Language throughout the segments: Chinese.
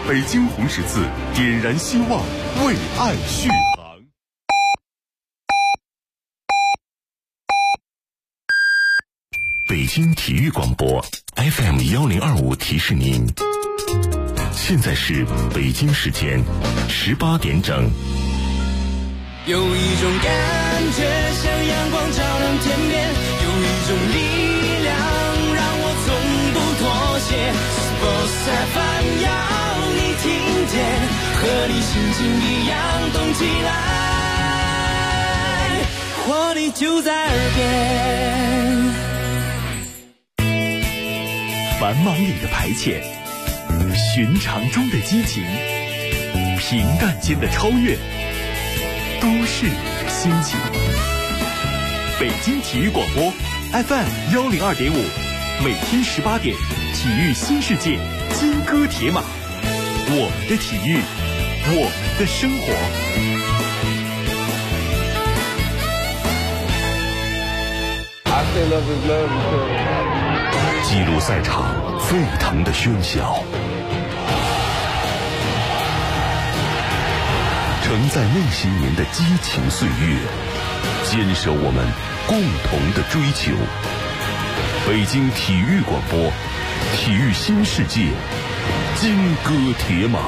北京红十字点燃希望，为爱续航。北京体育广播 FM1025提示您，现在是北京时间18点整。 有一种感觉像阳光照亮天边，有一种力量让我从不妥协。Sports FM 要你听见，和你心情一样动起来，活力就在耳边。 繁忙里的排遣，寻常中的激情，平淡间的超越，都市里的心情。北京体育广播 FM102.5，每天18点，体育新世界，金戈铁马，我们的体育，我们的生活。 记录赛场沸腾的喧嚣，承载那些年的激情岁月，坚守我们共同的追求。北京体育广播，体育新世界，金戈铁马。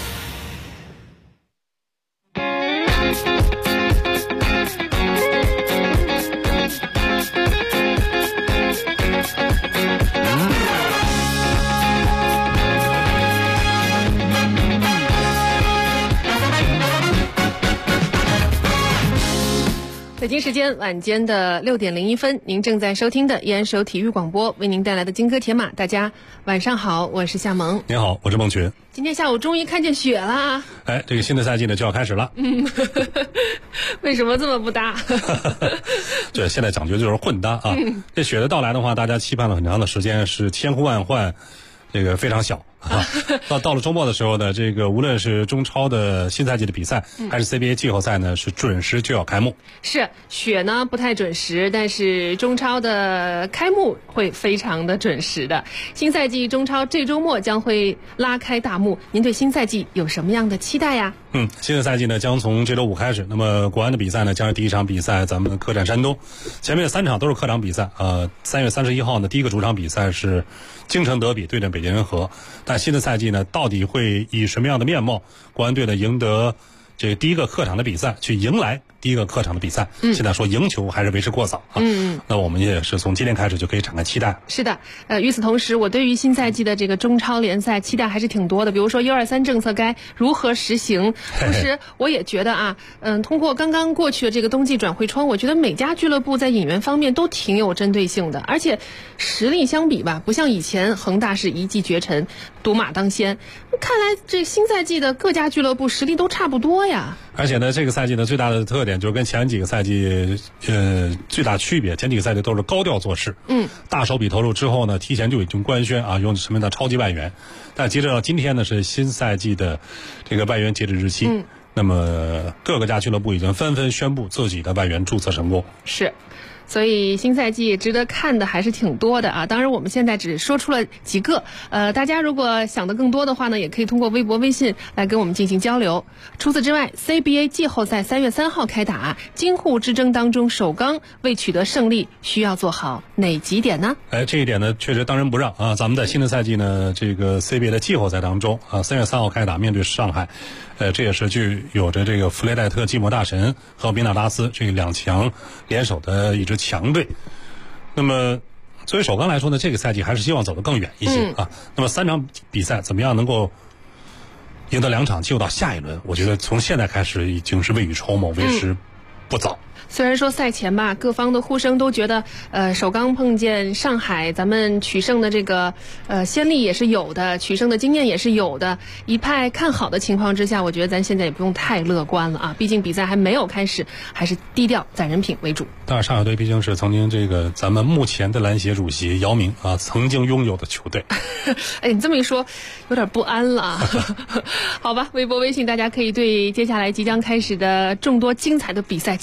北京时间晚间的6点01分，您正在收听的依然是由体育广播为您带来的金戈铁马。大家晚上好，我是夏萌。 您好，我是孟群。 今天下午终于看见雪了。 哎，这个新的赛季呢就要开始了。 为什么这么不搭？ 对，现在讲究就是混搭啊。这雪的到来的话，大家期盼了很长的时间，是千呼万唤，这个非常小。到了周末的时候呢，这个无论是中超的新赛季的比赛，还是 CBA 季后赛呢，是准时就要开幕。 是雪呢不太准时，但是中超的开幕会非常的准时的。新赛季中超这周末将会拉开大幕，您对新赛季有什么样的期待呀？ 新的赛季呢将从这周5开始。那么国安的比赛呢将是第一场比赛，咱们客战山东。前面的3场都是客场比赛。3月31号呢，第一个主场比赛是京城德比对阵北京人和。但新的赛季呢，到底会以什么样的面貌？国安队呢赢得这第一个客场的比赛，去迎来第一个客场的比赛。现在说赢球还是为时过早啊。那我们也是从今天开始就可以展开期待。 是的，与此同时，我对于新赛季的这个中超联赛期待还是挺多的。比如说123政策该如何实行？同时，我也觉得啊，通过刚刚过去的这个冬季转会窗，我觉得每家俱乐部在引援方面都挺有针对性的，而且实力相比吧，不像以前恒大是一骑绝尘，独马当先。看来这新赛季的各家俱乐部实力都差不多呀。 而且呢，这个赛季的最大的特点就是跟前几个赛季最大区别，前几个赛季都是高调做事，大手笔投入之后呢，提前就已经官宣啊，用什么的超级外援。但截止到今天呢，是新赛季的这个外援截止日期。那么各个家俱乐部已经纷纷宣布自己的外援注册成功。 是。所以新赛季值得看的还是挺多的啊！当然我们现在只说出了几个，大家如果想的更多的话呢，也可以通过微博、微信来跟我们进行交流。除此之外 ，CBA 季后赛3月3号开打，京沪之争当中，首钢为取得胜利需要做好哪几点呢？ 这一点呢确实当仁不让啊！咱们在新的赛季呢，这个 CBA 的季后赛当中啊，3月3号开打，面对上海。这也是具有着这个弗雷戴特、寂寞大神和米纳拉斯这个2强联手的一支强队。那么作为首钢来说呢，这个赛季还是希望走得更远一些啊。那么3场比赛怎么样能够赢得2场进入到下一轮？我觉得从现在开始已经是未雨绸缪，为时不早。 虽然说赛前吧，各方的呼声都觉得，首钢碰见上海，咱们取胜的这个先例也是有的，取胜的经验也是有的，一派看好的情况之下，我觉得咱现在也不用太乐观了啊，毕竟比赛还没有开始，还是低调攒人品为主。 当然，上海队毕竟是曾经这个咱们目前的篮协主席姚明啊曾经拥有的球队。 你这么一说，有点不安了。好吧，微博、微信大家可以对接下来即将开始的众多精彩的比赛进行展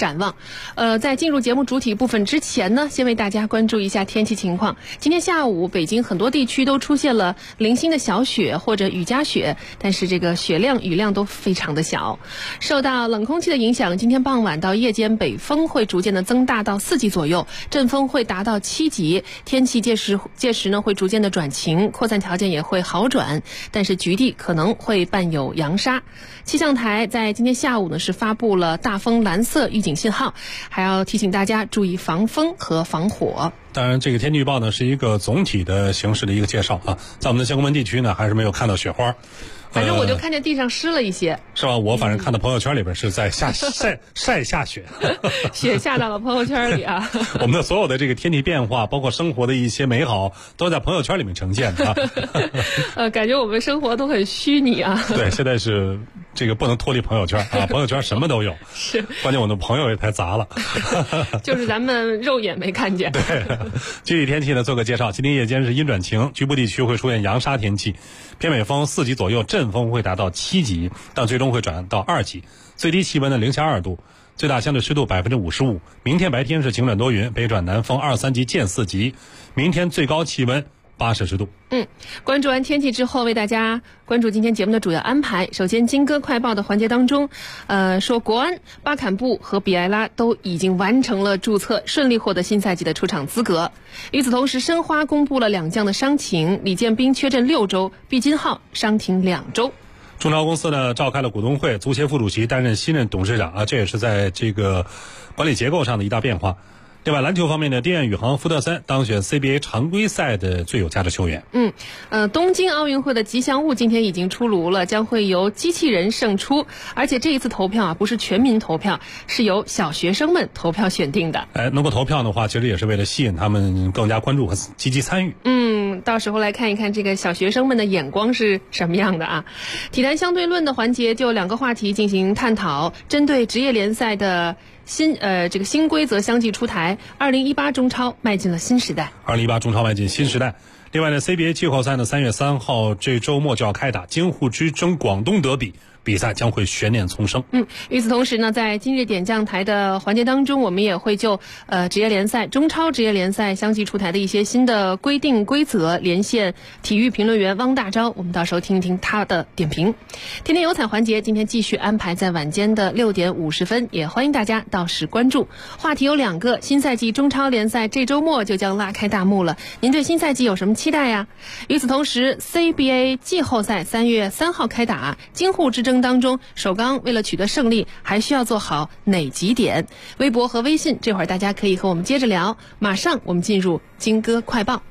展望。在进入节目主体部分之前呢，先为大家关注一下天气情况。今天下午北京很多地区都出现了零星的小雪或者雨夹雪，但是这个雪量雨量都非常的小。受到冷空气的影响，今天傍晚到夜间北风会逐渐的增大到4级左右，阵风会达到7级，天气届时呢会逐渐的转晴，扩散条件也会好转，但是局地可能会伴有扬沙。气象台在今天下午呢是发布了大风蓝色预警信号，还要提醒大家注意防风和防火。 当然，这个天气预报呢是一个总体的形式的一个介绍啊，在我们的相关地区呢还是没有看到雪花。 反正我就看见地上湿了一些， 是吧？我反正看到朋友圈里边是在晒下雪， 雪下到了朋友圈里啊。 我们的所有的这个天气变化，包括生活的一些美好，都在朋友圈里面呈现的啊。 感觉我们生活都很虚拟啊。 对，现在是这个不能脱离朋友圈啊，朋友圈什么都有。 是， 关键我的朋友也太杂了， 就是咱们肉眼没看见。 对，具体天气呢做个介绍，今天夜间是阴转晴，局部地区会出现扬沙天气，偏北风4级左右，阵风会达到7级，但最终会转到2级，最低气温呢零下2度，最大相对湿度55%。明天白天是晴转多云，北转南风2、3级见4级，明天最高气温8摄氏度。 关注完天气之后，为大家关注今天节目的主要安排。首先，金歌快报的环节当中，说国安、巴坎布和比埃拉都已经完成了注册，顺利获得新赛季的出场资格。与此同时，申花公布了2将的伤情，李建斌缺阵6周，毕金浩伤停2周。 中超公司呢召开了股东会，足协副主席担任新任董事长啊，这也是在这个管理结构上的一大变化。另外，篮球方面呢，丁彦雨航、福德森当选 CBA 常规赛的最有价值球员。 东京奥运会的吉祥物今天已经出炉了，将会由机器人胜出，而且这一次投票啊不是全民投票，是由小学生们投票选定的。 能够投票的话，其实也是为了吸引他们更加关注和积极参与。 到时候来看一看这个小学生们的眼光是什么样的啊。体坛相对论的环节就2个话题进行探讨，针对职业联赛的新规则相继出台，2018中超迈进了新时代。 2018中超迈进新时代。另外呢 ，CBA 季后赛呢3月3号这周末就要开打，京沪之争广东德比比赛将会悬念丛生。 与此同时呢，在今日点将台的环节当中，我们也会就职业联赛、中超职业联赛相继出台的一些新的规定规则连线体育评论员汪大钊，我们到时候听一听他的点评。天天有彩环节今天继续安排在晚间的6点50分，也欢迎大家到时关注。话题有2个，新赛季中超联赛这周末就将拉开大幕了，您对新赛季有什么期待呀？与此同时 CBA 季后赛3月3号开打，京沪之争当中，首钢为了取得胜利还需要做好哪几点？微博和微信这会儿大家可以和我们接着聊。马上我们进入金歌快报。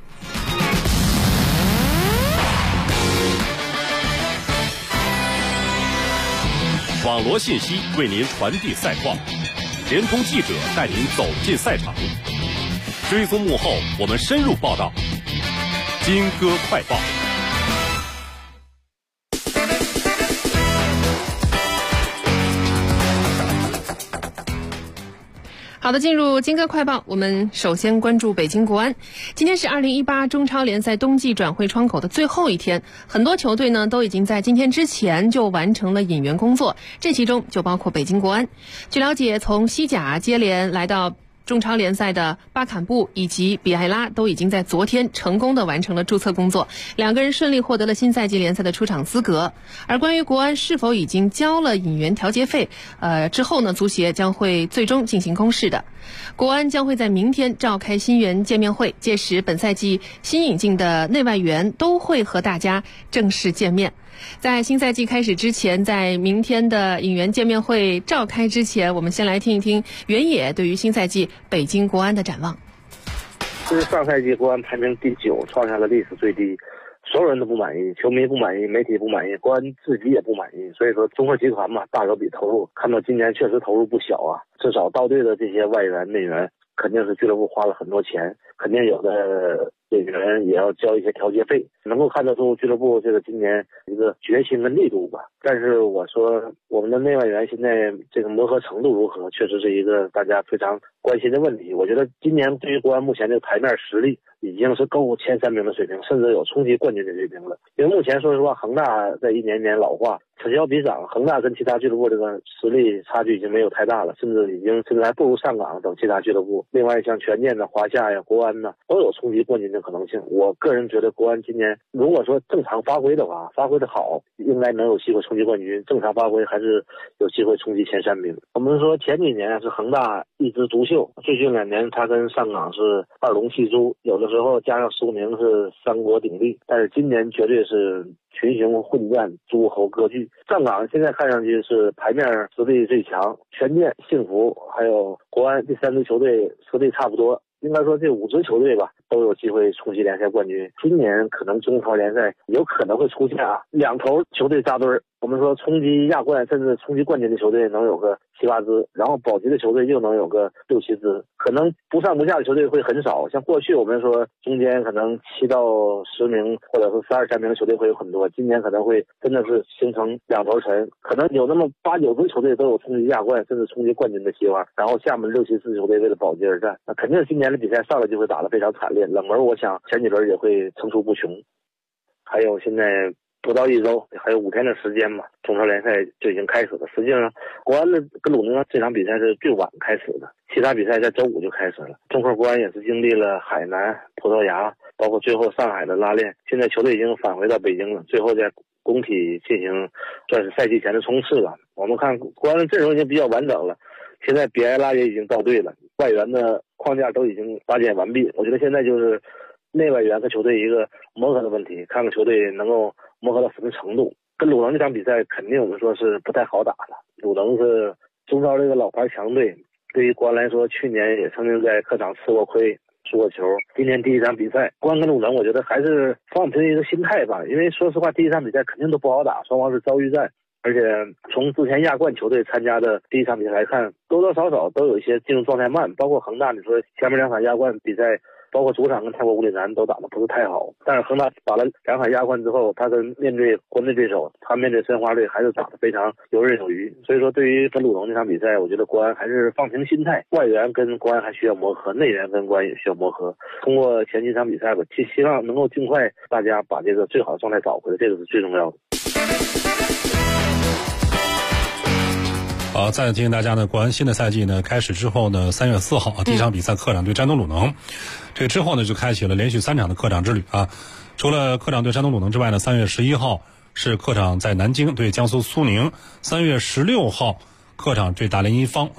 网罗信息为您传递赛况，联通记者带您走进赛场，追踪幕后我们深入报道。金歌快报。 好的，进入金歌快报，我们首先关注北京国安。今天是2018中超联赛冬季转会窗口的最后一天，很多球队呢都已经在今天之前就完成了引援工作，这其中就包括北京国安。据了解，从西甲接连来到中超联赛的巴坎布以及比埃拉都已经在昨天成功的完成了注册工作，2个人顺利获得了新赛季联赛的出场资格。而关于国安是否已经交了引援调节费，之后呢，足协将会最终进行公示的。国安将会在明天召开新援见面会，届时本赛季新引进的内外援都会和大家正式见面。在新赛季开始之前，在明天的引援见面会召开之前，我们先来听一听原野对于新赛季北京国安的展望。 这是上赛季国安排名第9，创下了历史最低，所有人都不满意，球迷不满意，媒体不满意，国安自己也不满意。所以说综合集团嘛，大手笔投入，看到今年确实投入不小啊，至少到队的这些外援内援肯定是俱乐部花了很多钱，肯定有的演员也要交一些调节费，能够看得出俱乐部这个今年一个决心跟力度吧。但是我说我们的内外援现在这个磨合程度如何，确实是一个大家非常关心的问题。我觉得今年对于国安目前这个台面实力已经是够前3名的水平，甚至有冲击冠军的水平了。因为目前说实话，恒大在一年年老化， 此消彼长，恒大跟其他俱乐部这个实力差距已经没有太大了，甚至还不如上港等其他俱乐部。另外像权健华夏国安都有冲击冠军的可能性。我个人觉得国安今年如果说正常发挥的话，发挥的好，应该能有机会冲击冠军。正常发挥还是有机会冲击前3名。我们说前几年是恒大一枝独秀，最近2年他跟上港是2龙戏珠，有的时候加上苏宁是3国鼎立，但是今年绝对是群雄混战，诸侯割据。上港现在看上去是牌面实力最强，权健、幸福还有国安这3支球队实力差不多，应该说这5支球队吧都有机会冲击联赛冠军。今年可能中超联赛有可能会出现2头球队扎堆儿，我们说冲击亚冠甚至冲击冠军的球队能有个7、8支，然后保级的球队又能有个6、7支，可能不上不下的球队会很少。像过去我们说中间可能7到10名或者是12、13名的球队会有很多，今年可能会真的是形成2头沉，可能有那么8、9支球队都有冲击亚冠甚至冲击冠军的希望，然后下面6、7支球队为了保级而战。那肯定今年的比赛上来就会打得非常惨烈，冷门我想前几轮也会层出不穷。还有现在不到1周，还有5天的时间嘛，中超联赛就已经开始了。实际上国安的跟鲁能这场比赛是最晚开始的，其他比赛在周5就开始了。中科国安也是经历了海南、葡萄牙，包括最后上海的拉练，现在球队已经返回到北京了，最后在工体进行算是赛季前的冲刺了。我们看国安的阵容已经比较完整了，现在比埃拉也已经到队了，外援的框架都已经搭建完毕。我觉得现在就是内外援和球队一个磨合的问题，看看球队能够磨合到什么程度。跟鲁能这场比赛肯定我们说是不太好打的，鲁能是中超这个老牌强队，对于国安来说去年也曾经在客场吃过亏输过球。今年第一场比赛国安跟鲁能我觉得还是放平一个心态吧，因为说实话第一场比赛肯定都不好打，双方是遭遇战，而且从之前亚冠球队参加的第一场比赛来看，多多少少都有一些进入状态慢，包括恒大你说前面2场亚冠比赛包括主场跟泰国五里南都打得不是太好，但是恒大打了2场亚冠之后，他跟面对国内对手，他面对申花队还是打得非常游刃有余。所以说对于跟鲁能这场比赛，我觉得国安还是放平心态，外援跟国安还需要磨合，内援跟国安也需要磨合。通过前几场比赛吧，希望能够尽快大家把这个最好的状态找回来，这个是最重要的。 好，再提醒大家呢，国安新的赛季呢开始之后呢，3月4号第一场比赛客场对山东鲁能，这个之后呢就开启了连续3场的客场之旅啊。除了客场对山东鲁能之外呢，3月11号是客场在南京对江苏苏宁，3月16号客场对大连一方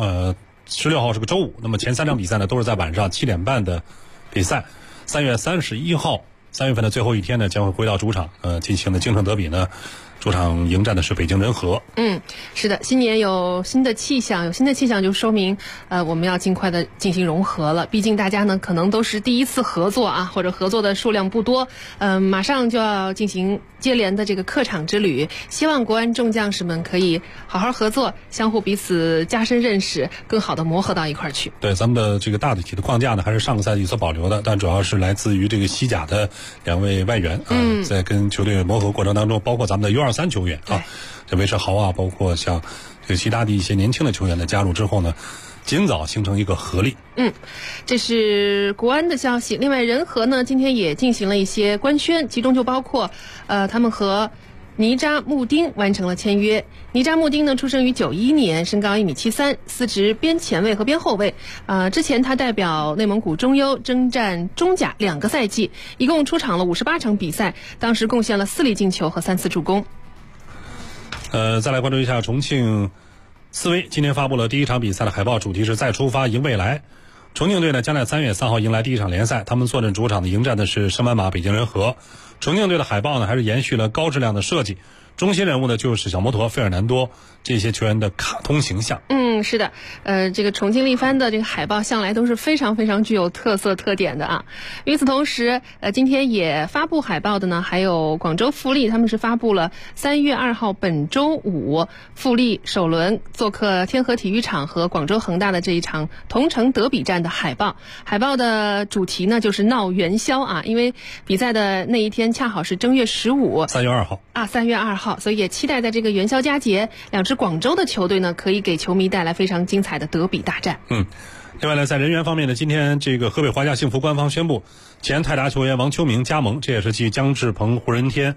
，16号是个周五。那么前3场比赛呢都是在晚上7点半的比赛。3月31号，3月份的最后一天呢将会回到主场，进行的京城德比呢。主场迎战的是北京人和。 是的，新年有新的气象，有新的气象就说明我们要尽快的进行融合了。毕竟大家呢可能都是第一次合作啊，或者合作的数量不多，马上就要进行接连的这个客场之旅。希望国安众将士们可以好好合作，相互彼此加深认识，更好的磨合到一块儿去。 对，咱们的这个大体的框架呢还是上个赛季所保留的，但主要是来自于这个西甲的2位外援在跟球队磨合过程当中，包括咱们的U23球员啊，这韦世豪啊，包括像这个其他的一些年轻的球员的加入之后呢，尽早形成一个合力。 这是国安的消息。另外人和呢今天也进行了一些官宣，其中就包括他们和尼扎穆丁完成了签约。尼扎穆丁呢出生于91年，身高1.73米，司职边前卫和边后卫。之前他代表内蒙古中优征战中甲2个赛季，一共出场了58场比赛，当时贡献了4粒进球和3次助攻。 再来关注一下重庆斯威今天发布了第一场比赛的海报，主题是再出发赢未来。重庆队呢将在3月3号迎来第一场联赛，他们坐镇主场的迎战的是升班马北京人和。重庆队的海报呢还是延续了高质量的设计，中心人物呢就是小摩托、费尔南多这些球员的卡通形象。 是的，这个重庆力帆的这个海报向来都是非常非常具有特色特点的啊。与此同时，今天也发布海报的呢还有广州富力，他们是发布了3月2号本周五富力首轮做客天河体育场和广州恒大的这一场同城德比战的海报。海报的主题呢就是闹元宵啊，因为比赛的那一天恰好是正月15 ，3月2号啊，3月2号，所以也期待在这个元宵佳节，2支广州的球队呢可以给球迷带来非常精彩的德比大战。 另外呢，在人员方面呢，今天这个河北华夏幸福官方宣布，前泰达球员王秋明加盟，这也是继姜志鹏、胡仁天、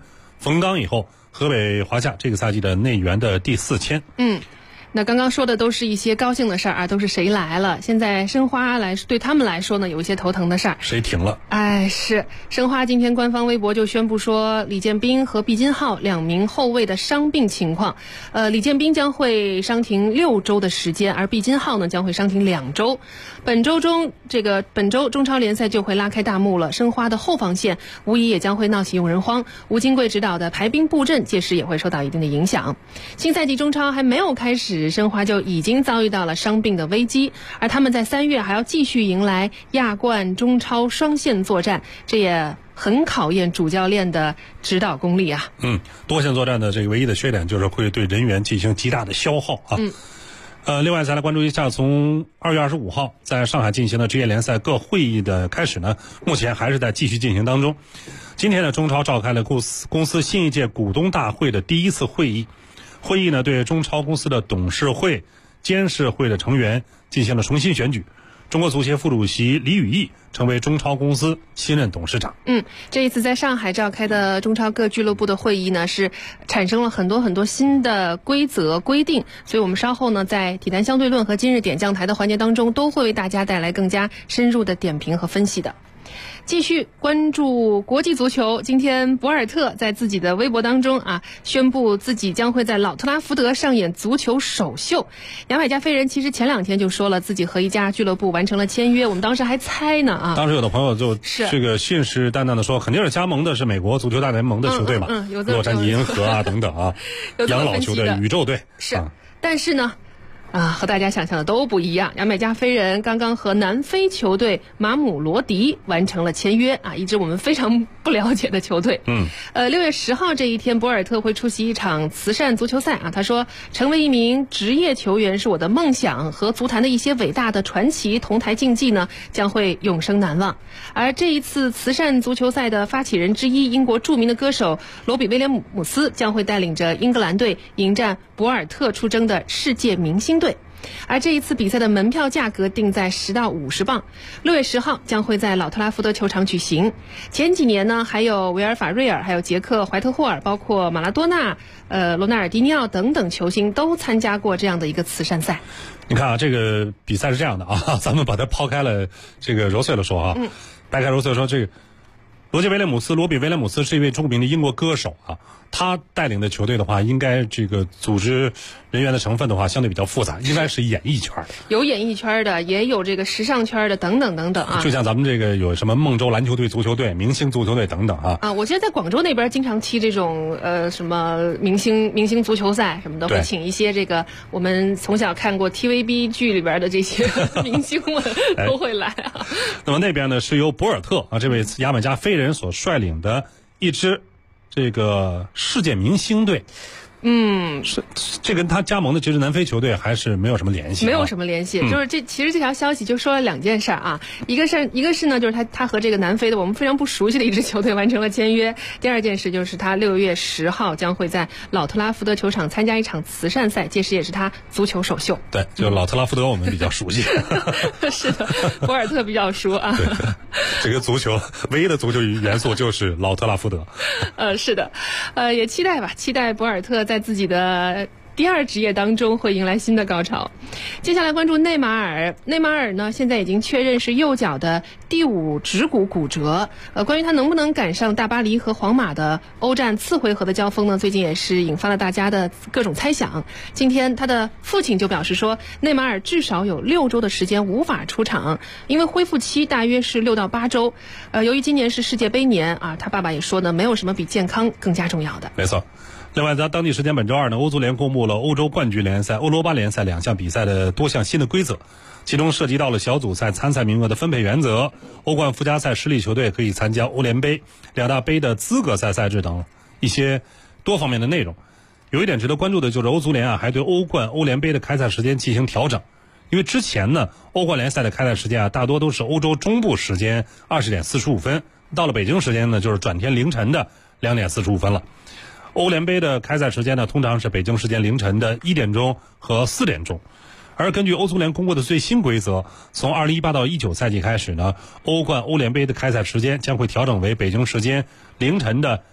冯刚以后，河北华夏这个赛季的内援的第4签。 那刚刚说的都是一些高兴的事儿啊，都是谁来了。现在申花对他们来说呢，有一些头疼的事儿。 谁停了？ 是申花今天官方微博就宣布说，李建斌和毕金浩2名后卫的伤病情况。李建斌将会伤停6周的时间，而毕金浩呢将会伤停2周。本周中超联赛就会拉开大幕了，申花的后防线无疑也将会闹起用人荒。吴金贵指导的排兵布阵，届时也会受到一定的影响。新赛季中超还没有开始，申花就已经遭遇到了伤病的危机，而他们在3月还要继续迎来亚冠、中超双线作战，这也很考验主教练的指导功力啊。 多线作战的这个唯一的缺点就是会对人员进行极大的消耗啊。另外再来关注一下，从2月25号在上海进行的职业联赛各会议的开始呢，目前还是在继续进行当中。今天呢，中超召开了公司新一届股东大会的第1次会议。会议呢，对中超公司的董事会、监事会的成员进行了重新选举。中国足协副主席李宇毅成为中超公司新任董事长。 这一次在上海召开的中超各俱乐部的会议呢，是产生了很多新的规则规定，所以我们稍后呢，在体坛相对论和今日点将台的环节当中，都会为大家带来更加深入的点评和分析的。继续关注国际足球，今天博尔特在自己的微博当中宣布自己将会在老特拉福德上演足球首秀。牙买加飞人其实前2天就说了自己和一家俱乐部完成了签约，我们当时还猜呢当时有的朋友就这个信誓旦旦的说，肯定是加盟的是美国足球大联盟的球队嘛，洛杉矶银河等等养老球队、宇宙队但是呢和大家想象的都不一样。牙买加飞人刚刚和南非球队马姆罗迪完成了签约一支我们非常不了解的球队。6月10号这一天，博尔特会出席一场慈善足球赛他说，成为一名职业球员是我的梦想，和足坛的一些伟大的传奇同台竞技呢，将会永生难忘。而这一次慈善足球赛的发起人之一，英国著名的歌手罗比威廉姆斯将会带领着英格兰队迎战博尔特出征的世界明星队。而这一次比赛的门票价格定在10到50镑，6月10号将会在老特拉福德球场举行。前几年呢，还有维尔法瑞尔、还有杰克怀特霍尔，包括马拉多纳、罗纳尔迪尼奥等等球星都参加过这样的一个慈善赛。 你看这个比赛是这样的咱们把它抛开了这个揉碎了说掰开揉碎说，这个罗比威廉姆斯是一位著名的英国歌手他带领的球队的话，应该这个组织人员的成分的话，相对比较复杂，应该是演艺圈的， 有演艺圈的，也有这个时尚圈的，等等等等就像咱们这个有什么孟州篮球队、足球队、明星足球队等等我现在在广州那边经常踢这种什么明星足球赛什么的，会请一些这个我们从小看过 TVB 剧里边的这些明星们都会来那么那边呢，是由博尔特这位牙买加飞人所率领的一支这个世界明星队。是这跟他加盟的这支南非球队还是没有什么联系， 没有什么联系。就是其实这条消息就说了2件事一个是呢，就是他和这个南非的我们非常不熟悉的一支球队完成了签约。第2件事就是他6月10号将会在老特拉福德球场参加一场慈善赛，届时也是他足球首秀。 对，就老特拉福德我们比较熟悉。 是的，博尔特比较熟对，这个足球唯一的足球元素就是老特拉福德。 是的，也期待博尔特在自己的第2职业当中会迎来新的高潮。接下来关注内马尔呢，现在已经确认是右脚的第5指骨骨折。关于他能不能赶上大巴黎和皇马的欧战次回合的交锋呢，最近也是引发了大家的各种猜想。今天他的父亲就表示说，内马尔至少有6周的时间无法出场，因为恢复期大约是6到8周。由于今年是世界杯年他爸爸也说呢，没有什么比健康更加重要的。 没错。另外，在当地时间本周2呢，欧足联公布了欧洲冠军联赛、欧罗巴联赛2项比赛的多项新的规则，其中涉及到了小组赛参赛名额的分配原则、欧冠附加赛实力球队可以参加欧联杯、2大杯的资格赛赛制等一些多方面的内容。有一点值得关注的就是欧足联还对欧冠、欧联杯的开赛时间进行调整。因为之前呢，欧冠联赛的开赛时间大多都是欧洲中部时间20点45分，到了北京时间呢，就是转天凌晨的2点45分了。欧联杯的开赛时间呢，通常是北京时间凌晨的1点钟和4点钟。而根据欧足联公布的最新规则，从2018到19赛季开始呢，欧冠、欧联杯的开赛时间将会调整为北京时间凌晨的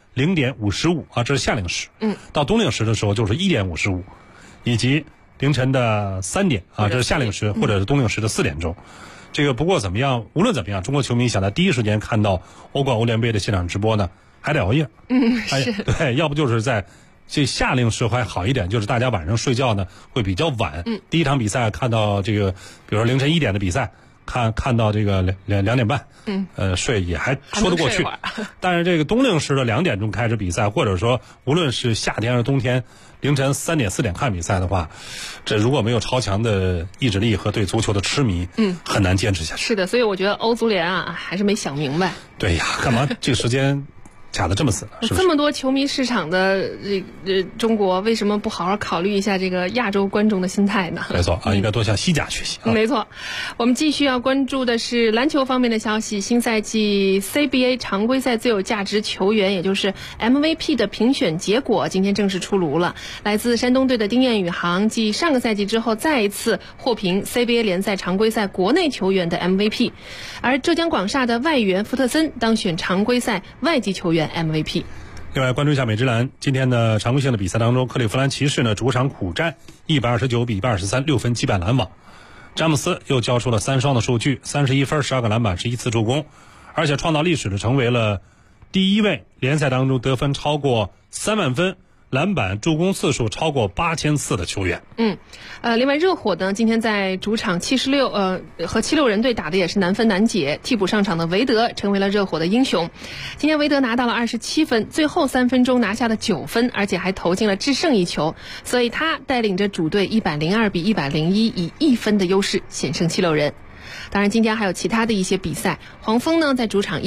0:55啊，这是夏令时。到冬令时的时候就是1:55，以及凌晨的3点啊，这是夏令时或者是冬令时的4点钟。这个不过怎么样，无论怎么样，中国球迷想在第一时间看到欧冠、欧联杯的现场直播呢，还得熬夜。 是。 对，要不就是在这夏令时还好一点，就是大家晚上睡觉呢会比较晚。第一场比赛看到这个，比如说凌晨1点的比赛，看到这个2点半，睡也还说得过去。但是这个冬令时的2点钟开始比赛，或者说无论是夏天还是冬天，凌晨3点4点看比赛的话，这如果没有超强的意志力和对足球的痴迷，很难坚持下去。 是的，所以我觉得欧足联啊还是没想明白。 对呀，干嘛这个时间卡得这么死呢？是不是？ 这么多球迷市场的中国，为什么不好好考虑一下这个亚洲观众的心态呢？ 没错啊，应该多向西甲学习啊。 没错，我们继续要关注的是篮球方面的消息。新赛季 CBA 常规赛最有价值球员，也就是 MVP 的评选结果今天正式出炉了。来自山东队的丁彦雨航继上个赛季之后，再一次获评 CBA 联赛常规赛国内球员的 MVP， 而浙江广厦的外援福特森当选常规赛外籍球员MVP。 另外关注一下美职篮，今天的常规性的比赛当中，克利夫兰骑士呢主场苦战129-123，6分击败篮网。詹姆斯又交出了3双的数据，31分12个篮板11次助攻，而且创造历史的成为了第一位联赛当中得分超过3万分、篮板助攻次数超过8000次的球员。 另外热火呢今天在主场和76人队打的也是难分难解，替补上场的韦德成为了热火的英雄。今天韦德拿到了27分，最后3分钟拿下了9分，而且还投进了制胜一球，所以他带领着主队102-101，以1分的优势险胜76人。当然今天还有其他的一些比赛，黄蜂呢在主场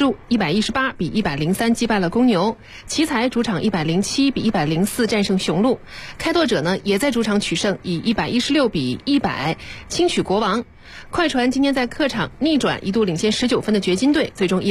118-103击败了公牛，奇才主场107-104战胜雄鹿，开拓者呢也在主场取胜，以116-100轻取国王。快船今天在客场逆转一度领先19分的掘金队，最终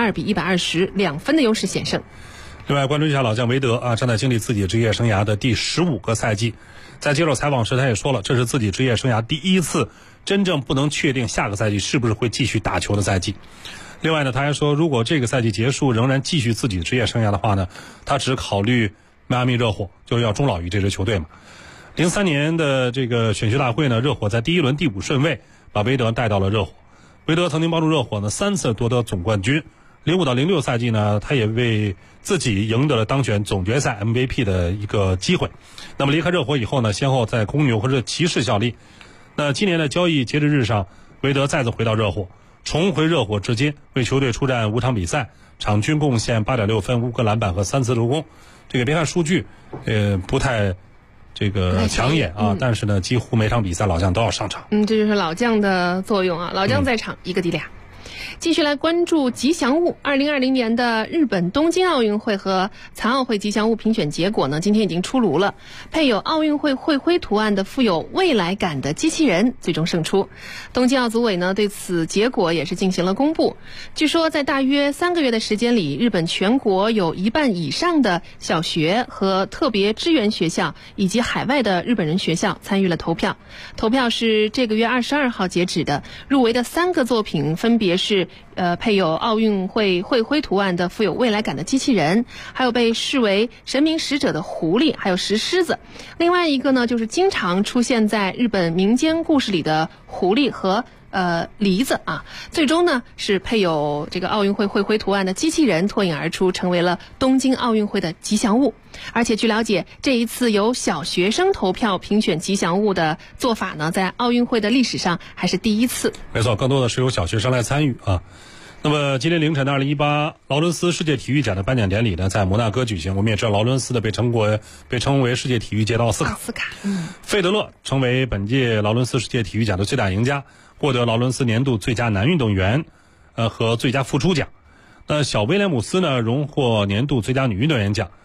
122-120，2分的优势险胜。 另外关注一下老将韦德啊，正在经历自己职业生涯的第15个赛季。在接受采访时他也说了，这是自己职业生涯第一次真正不能确定下个赛季是不是会继续打球的赛季。另外呢，他还说如果这个赛季结束仍然继续自己职业生涯的话呢，他只考虑迈阿密热火，就是要终老于这支球队嘛。03年的这个选秀大会呢，热火在第一轮第5顺位把韦德带到了热火。韦德曾经帮助热火呢3次夺得总冠军。05-06赛季呢，他也为自己赢得了当选总决赛 MVP 的一个机会。那么离开热火以后呢，先后在公牛和骑士效力。那今年的交易截止日上，韦德再次回到热火，重回热火至今，为球队出战5场比赛，场均贡献8.6分、5个篮板和3次助攻。这个别看数据，不太这个抢眼啊，但是呢，几乎每场比赛老将都要上场。 这就是老将的作用啊，老将在场，一个抵俩。继续来关注吉祥物。2020年的日本东京奥运会和残奥会吉祥物评选结果呢，今天已经出炉了。配有奥运会会徽图案的富有未来感的机器人最终胜出。东京奥组委呢对此结果也是进行了公布。据说在大约3个月的时间里，日本全国有1半以上的小学和特别支援学校以及海外的日本人学校参与了投票。投票是这个月22号截止的。入围的3个作品分别是配有奥运会会徽图案的富有未来感的机器人，还有被视为神明使者的狐狸，还有石狮子。另外一个呢，就是经常出现在日本民间故事里的狐狸和梨子啊。最终呢是配有这个奥运会会徽图案的机器人脱颖而出，成为了东京奥运会的吉祥物。而且据了解，这一次由小学生投票评选吉祥物的做法呢，在奥运会的历史上还是第一次。 没错，更多的是由小学生来参与啊。那么今天凌晨的2018劳伦斯世界体育奖的颁奖典礼呢，在摩纳哥举行。我们也知道劳伦斯的被称为世界体育界的奥斯卡。费德勒成为本届劳伦斯世界体育奖的最大赢家，获得劳伦斯年度最佳男运动员和最佳复出奖。小威廉姆斯呢荣获年度最佳女运动员奖。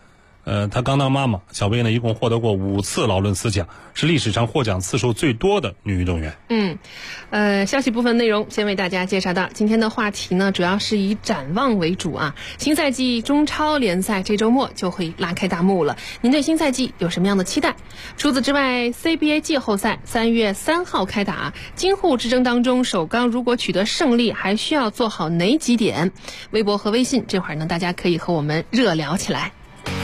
她刚当妈妈，小薇呢一共获得过5次劳伦斯奖，是历史上获奖次数最多的女运动员。 消息部分内容先为大家介绍到，今天的话题呢主要是以展望为主啊。新赛季中超联赛这周末就会拉开大幕了，您对新赛季有什么样的期待？除此之外 ，CBA 季后赛3月3号开打，京沪之争当中，首钢如果取得胜利，还需要做好哪几点？微博和微信这会儿呢，大家可以和我们热聊起来。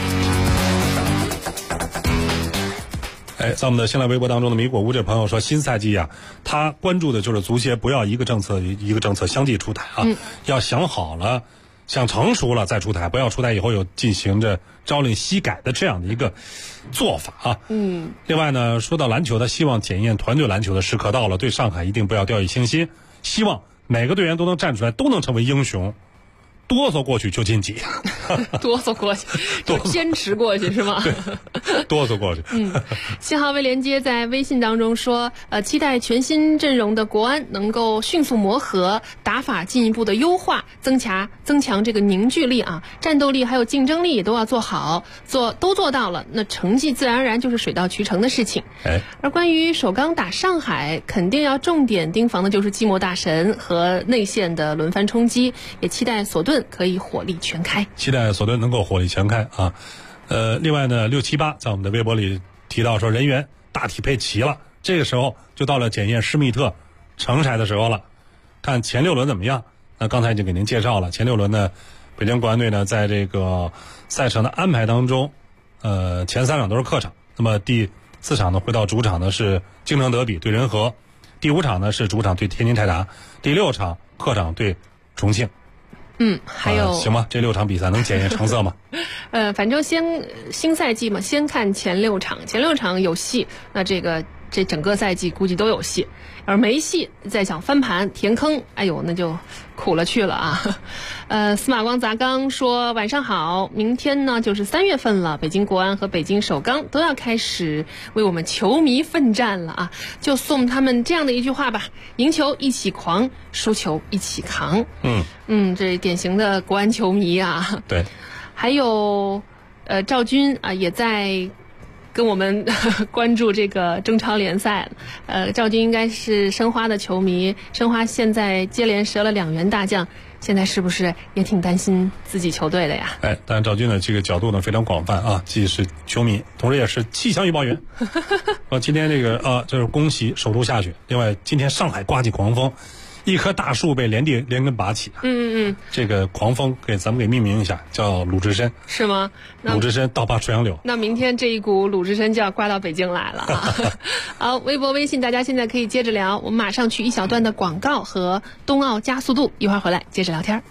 在我们的新浪微博当中的米果屋这朋友说，新赛季啊，他关注的就是足协不要一个政策相继出台啊，要想好了，想成熟了再出台，不要出台以后有进行着朝令夕改的这样的一个做法啊。另外呢，说到篮球，他希望检验团队篮球的时刻到了，对上海一定不要掉以轻心，希望每个队员都能站出来，都能成为英雄。哆嗦过去就晋级， 哆嗦过去就坚持过去是吗？ 哆嗦过去。 信号微连接在微信当中说，期待全新阵容的国安能够迅速磨合，打法进一步的优化，增强这个凝聚力啊，战斗力还有竞争力也都要做好，都做到了，那成绩自然而然就是水到渠成的事情。而关于首钢打上海，肯定要重点盯防的就是寂寞大神和内线的轮番冲击，也期待索顿可以火力全开， 期待索顿能够火力全开啊。另外呢，678在我们的微博里提到说，人员大体配齐了，这个时候就到了检验施密特成才的时候了，看前6轮怎么样。那刚才已经给您介绍了，前6轮呢，北京国安队呢在这个赛程的安排当中，前3场都是客场，那么第4场呢回到主场呢是京城德比对人和，第5场呢是主场对天津泰达，第6场客场对重庆。 还有行吗？这6场比赛能检验成色吗？ 反正新赛季嘛，先看前6场，前6场有戏，那这整个赛季估计都有戏。而没戏，再想翻盘填坑，哎呦，那就苦了去了啊！司马光砸缸说晚上好，明天呢就是3月份了，北京国安和北京首钢都要开始为我们球迷奋战了啊！就送他们这样的一句话吧：赢球一起狂，输球一起扛。这典型的国安球迷啊。 对， 还有赵军啊也在跟我们关注这个中超联赛。赵军应该是申花的球迷，申花现在接连折了2员大将，现在是不是也挺担心自己球队的呀？ 但赵军呢这个角度呢非常广泛啊，既是球迷，同时也是气象预报员。今天这个就是恭喜首都下雪，另外今天上海刮起狂风，一棵大树被连根拔起。这个狂风咱们给命名一下，叫鲁智深。 是吗？ 鲁智深倒拔垂杨柳。 那明天这一股鲁智深就要刮到北京来了啊！好，微博微信大家现在可以接着聊，我们马上去一小段的广告和冬奥加速度，一会儿回来接着聊天。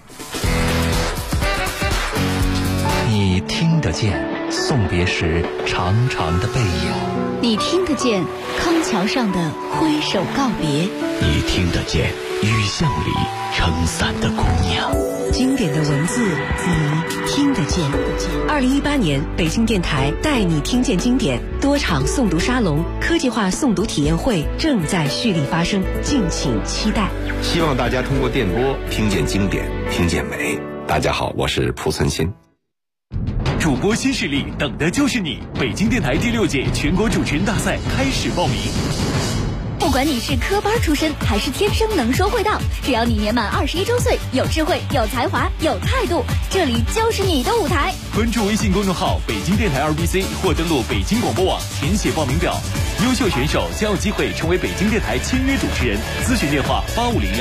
你听得见送别时长长的背影， 你听得见康桥上的挥手告别， 你听得见雨巷里撑伞的姑娘。 经典的文字你听得见。2018年北京电台带你听见经典多场诵读沙龙、科技化诵读体验会正在蓄力发生，敬请期待。 希望大家通过电波听见经典，听见美。大家好，我是蒲存昕。 主播新势力等的就是你！北京电台第6届全国主持人大赛开始报名。 不管你是科班出身还是天生能说会道，只要你年满21周岁，有智慧、有才华、有态度，这里就是你的舞台。 关注微信公众号北京电台2BC 或登录北京广播网填写报名表，优秀选手将有机会成为北京电台签约主持人。咨询电话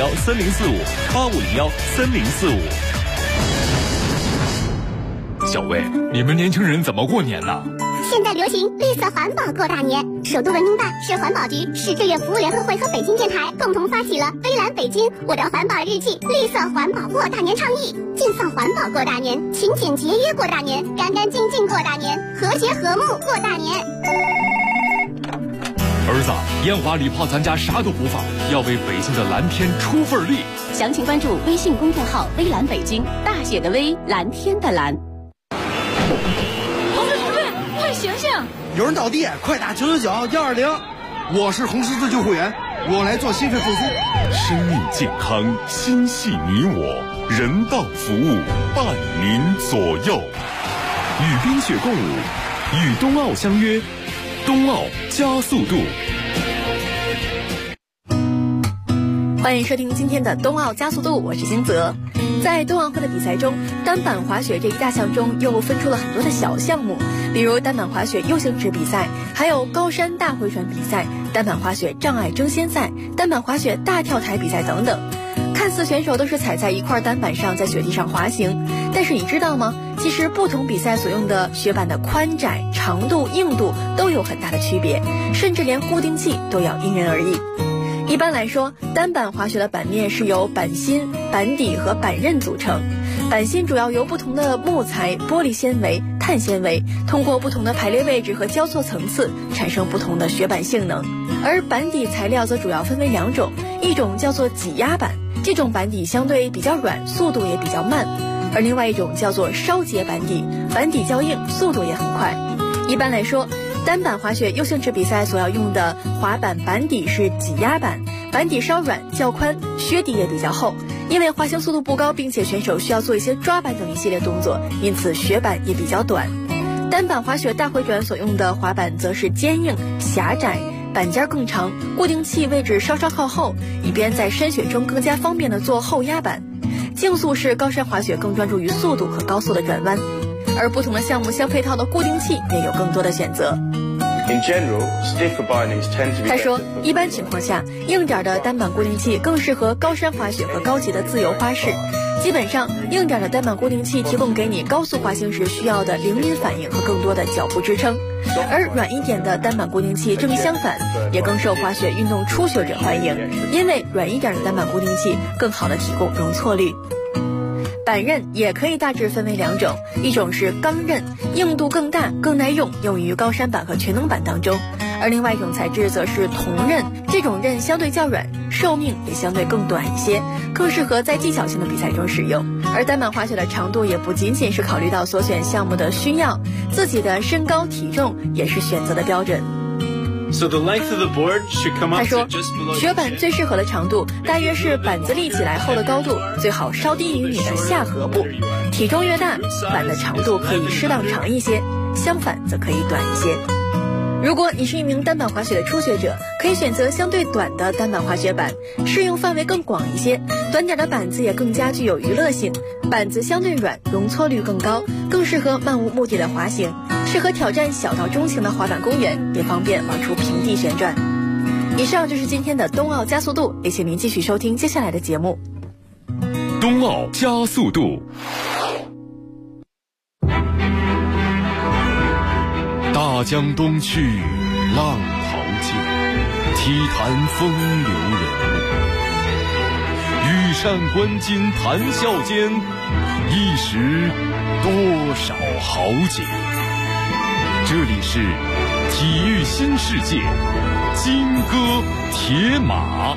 85013045，85013045。 小魏，你们年轻人怎么过年呢？ 现在流行绿色环保过大年，首都文明办、市环保局、市志愿服务联合会和北京电台共同发起了微蓝北京我的环保日记绿色环保过大年倡议，尽放环保过大年，勤俭节约过大年，干干净净过大年，和谐和睦过大年。 儿子，烟花礼炮咱家啥都不放，要为北京的蓝天出份力。 详情关注微信公众号微蓝北京，大写的微，蓝天的蓝。 醒醒！ 有人倒地，快打999-120。我是红十字救护员，我来做心肺复苏。 生命健康，心系你我，人道服务，伴您左右。 与冰雪共舞，与冬奥相约，冬奥加速度。 欢迎收听今天的冬奥加速度，我是金泽。在冬奥会的比赛中，单板滑雪这一大项中又分出了很多的小项目，比如单板滑雪 U 型池比赛，还有高山大回转比赛、单板滑雪障碍争先赛、单板滑雪大跳台比赛等等。看似选手都是踩在一块单板上在雪地上滑行，但是你知道吗？其实不同比赛所用的雪板的宽窄、长度、硬度都有很大的区别，甚至连固定器都要因人而异。一般来说，单板滑雪的板面是由板芯、板底和板刃组成。板芯主要由不同的木材、玻璃纤维、碳纤维，通过不同的排列位置和交错层次，产生不同的雪板性能。而板底材料则主要分为两种，一种叫做挤压板，这种板底相对比较软，速度也比较慢；而另外一种叫做烧结板底，板底较硬，速度也很快。一般来说，单板滑雪 U 型池比赛所要用的滑板板底是挤压板，板底稍软较宽，靴底也比较厚。因为滑行速度不高，并且选手需要做一些抓板等一系列动作，因此雪板也比较短。单板滑雪大回转所用的滑板则是坚硬、狭窄，板尖更长，固定器位置稍稍靠后，以便在山雪中更加方便地做后压板。竞速式高山滑雪更专注于速度和高速的转弯，而不同的项目相配套的固定器也有更多的选择。他说，一般情况下，硬点的单板固定器更适合高山滑雪和高级的自由花式。基本上，硬点的单板固定器提供给你高速滑行时需要的灵敏反应和更多的脚步支撑，而软一点的单板固定器正相反，也更受滑雪运动初学者欢迎，因为软一点的单板固定器更好的提供容错率。板刃也可以大致分为两种，一种是钢刃，硬度更大更耐用，用于高山板和全能板当中；而另外一种材质则是铜刃，这种刃相对较软，寿命也相对更短一些，更适合在技巧性的比赛中使用。而单板滑雪的长度也不仅仅是考虑到所选项目的需要，自己的身高体重也是选择的标准。他说，雪板最适合的长度大约是板子立起来后的高度，最好稍低于你的下颌部。体重越大，板的长度可以适当长一些，相反则可以短一些。如果你是一名单板滑雪的初学者，可以选择相对短的单板滑雪板，适用范围更广一些。短点的板子也更加具有娱乐性，板子相对软，容错率更高，更适合漫无目的的滑行，适合挑战小到中型的滑板公园，也方便玩出平地旋转。以上就是今天的冬奥加速度，也请您继续收听接下来的节目。 冬奥加速度。大江东去，浪淘尽，体坛风流人物。羽扇纶巾谈笑间，一时多少豪杰。这里是体育新世界，金戈铁马。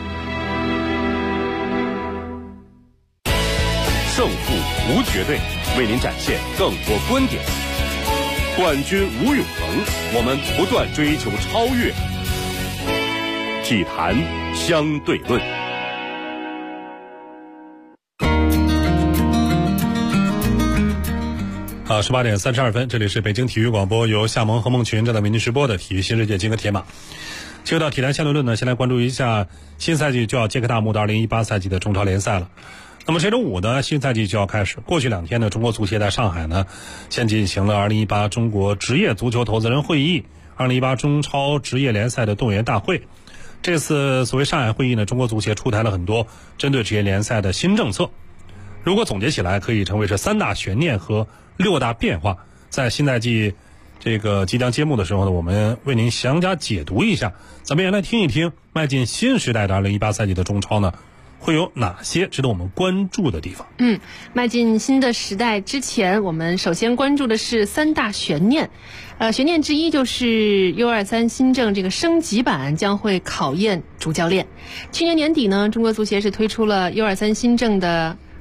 胜负无绝对，为您展现更多观点。冠军无永恒，我们不断追求超越。体坛相对论。 18点32分，这里是北京体育广播，由夏萌和孟群正在为您直播的体育新世界金戈铁马。进入到体坛相对论呢，先来关注一下新赛季就要揭开大幕的2018赛季的中超联赛了。那么这周五呢，新赛季就要开始。过去2天呢，中国足协在上海呢，先进行了2018中国职业足球投资人会议、2018中超职业联赛的动员大会。这次所谓上海会议呢，中国足协出台了很多针对职业联赛的新政策。如果总结起来，可以称为是3大悬念和6大变化。在新赛季这个即将揭幕的时候呢，我们为您详加解读一下。咱们也来听一听迈进新时代的2018赛季的中超呢，会有哪些值得我们关注的地方？ 迈进新的时代之前，我们首先关注的是3大悬念。悬念之一就是 U23 新政这个升级版将会考验主教练。去年年底呢，中国足协是推出了 U23 新政的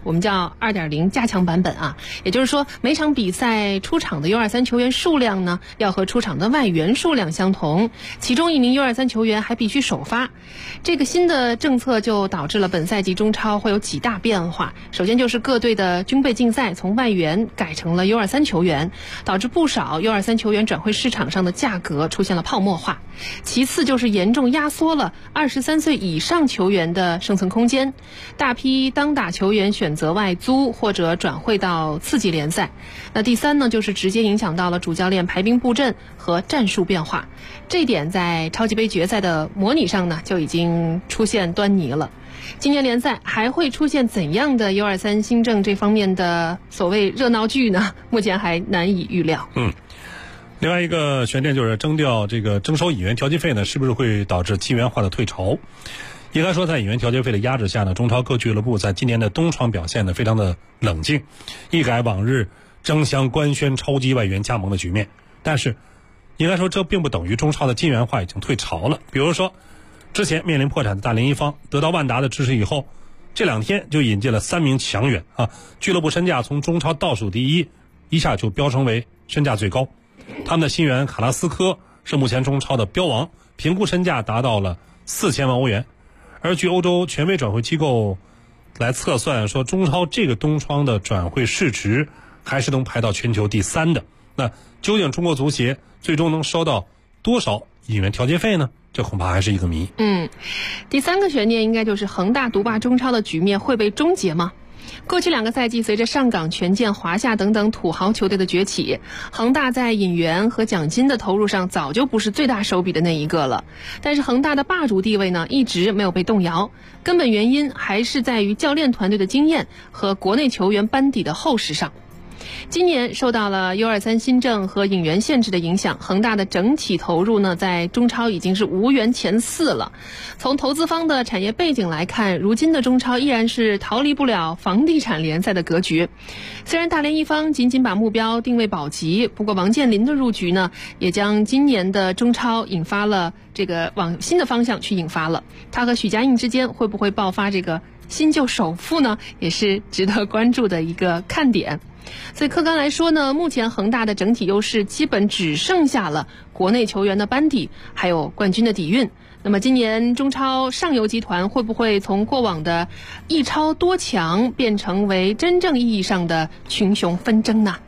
我们叫 2.0 加强版本啊。也就是说，每场比赛出场的 U23 球员数量呢，要和出场的外援数量相同，其中1名 U23 球员还必须首发。这个新的政策就导致了本赛季中超会有几大变化。首先就是各队的军备竞赛从外援改成了 U23 球员，导致不少 U23 球员转会市场上的价格出现了泡沫化。其次就是严重压缩了23岁以上球员的生存空间，大批当打球员选择外租或者转会到次级联赛。那第三呢，就是直接影响到了主教练排兵布阵和战术变化，这一点在超级杯决赛的模拟上呢就已经出现端倪了。今年联赛还会出现怎样的 U23 新政这方面的所谓热闹剧呢？目前还难以预料。 另外一个悬念就是征收引援调剂费呢，是不是会导致金元化的退潮？应该说，在引援调剂费的压制下呢，中超各俱乐部在今年的冬窗表现得非常的冷静，一改往日争相官宣超级外援加盟的局面。但是，应该说这并不等于中超的金元化已经退潮了。比如说，之前面临破产的大连一方得到万达的支持以后，这2天就引进了3名强援啊，俱乐部身价从中超倒数第一一下就飙升为身价最高。他们的新援卡拉斯科是目前中超的标王，评估身价达到了4000万欧元。而据欧洲权威转会机构来测算，说中超这个冬窗的转会市值还是能排到全球第3的。那究竟中国足协最终能收到多少引援调节费呢？这恐怕还是一个谜。 第3个悬念应该就是恒大独霸中超的局面会被终结吗？过去2个赛季，随着上港、权健、华夏等等土豪球队的崛起，恒大在引援和奖金的投入上早就不是最大手笔的那一个了。但是恒大的霸主地位呢，一直没有被动摇，根本原因还是在于教练团队的经验和国内球员班底的厚实上。今年受到了 U23 新政和引援限制的影响，恒大的整体投入呢，在中超已经是无缘前4了。从投资方的产业背景来看，如今的中超依然是逃离不了房地产联赛的格局。虽然大连一方仅仅把目标定位保级，不过王健林的入局呢，也将今年的中超引发了这个往新的方向去引发了。他和许家印之间会不会爆发这个新旧首富呢，也是值得关注的一个看点。所以客观来说呢，目前恒大的整体优势基本只剩下了国内球员的班底，还有冠军的底蕴。那么今年中超上游集团会不会从过往的一超多强变成为真正意义上的群雄纷争呢？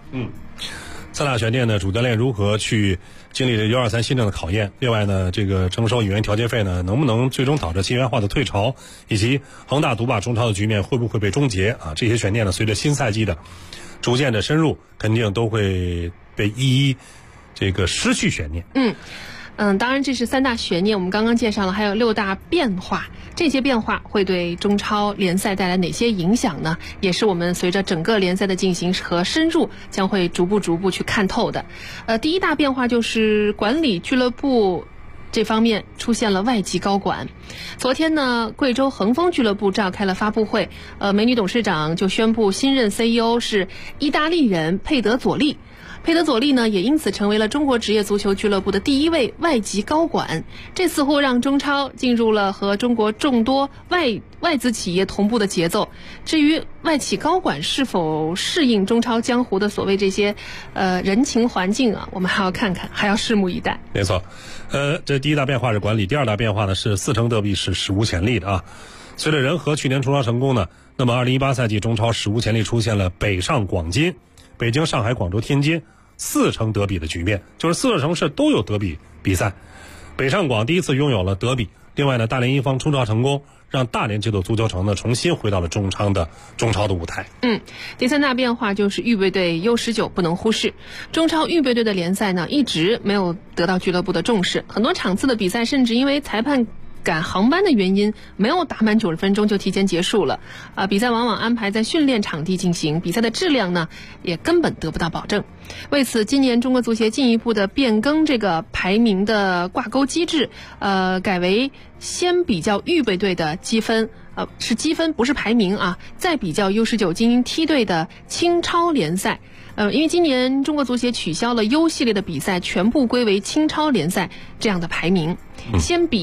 3大悬念呢，主教练如何去经历这 U23 新政的考验？另外呢，这个征收引援调节费呢，能不能最终导致金元化的退潮？以及恒大独霸中超的局面会不会被终结啊？这些悬念呢，随着新赛季的逐渐的深入，肯定都会被一一这个失去悬念。 当然这是3大悬念，我们刚刚介绍了，还有6大变化。这些变化会对中超联赛带来哪些影响呢？也是我们随着整个联赛的进行和深入，将会逐步去看透的。第一大变化就是管理俱乐部这方面出现了外籍高管。昨天呢，贵州恒丰俱乐部召开了发布会，美女董事长就宣布新任 CEO 是意大利人佩德佐利。佩德佐利呢，也因此成为了中国职业足球俱乐部的第1位外籍高管。这似乎让中超进入了和中国众多外资企业同步的节奏。至于外企高管是否适应中超江湖的所谓这些人情环境啊，我们还要看看，还要拭目以待。 没错，这第一大变化是管理，第2大变化呢是4城德比是史无前例的啊。随着人和去年冲超成功呢，那么2018赛季中超史无前例出现了北上广金、北京、上海、广州、天津4城德比的局面，就是4个城市都有德比比赛。北上广第一次拥有了德比。另外呢，大连一方冲超成功，让大连这座足球城呢重新回到了中超的舞台。 第3大变化就是预备队 U19 不能忽视。中超预备队的联赛呢，一直没有得到俱乐部的重视，很多场次的比赛甚至因为裁判赶航班的原因，没有打满90分钟就提前结束了。比赛往往安排在训练场地进行，比赛的质量呢也根本得不到保证。为此，今年中国足协进一步的变更这个排名的挂钩机制，改为先比较预备队的积分，是积分不是排名啊，再比较 U19 精英梯队的青超联赛。因为今年中国足协取消了 U 系列的比赛，全部归为青超联赛这样的排名，先比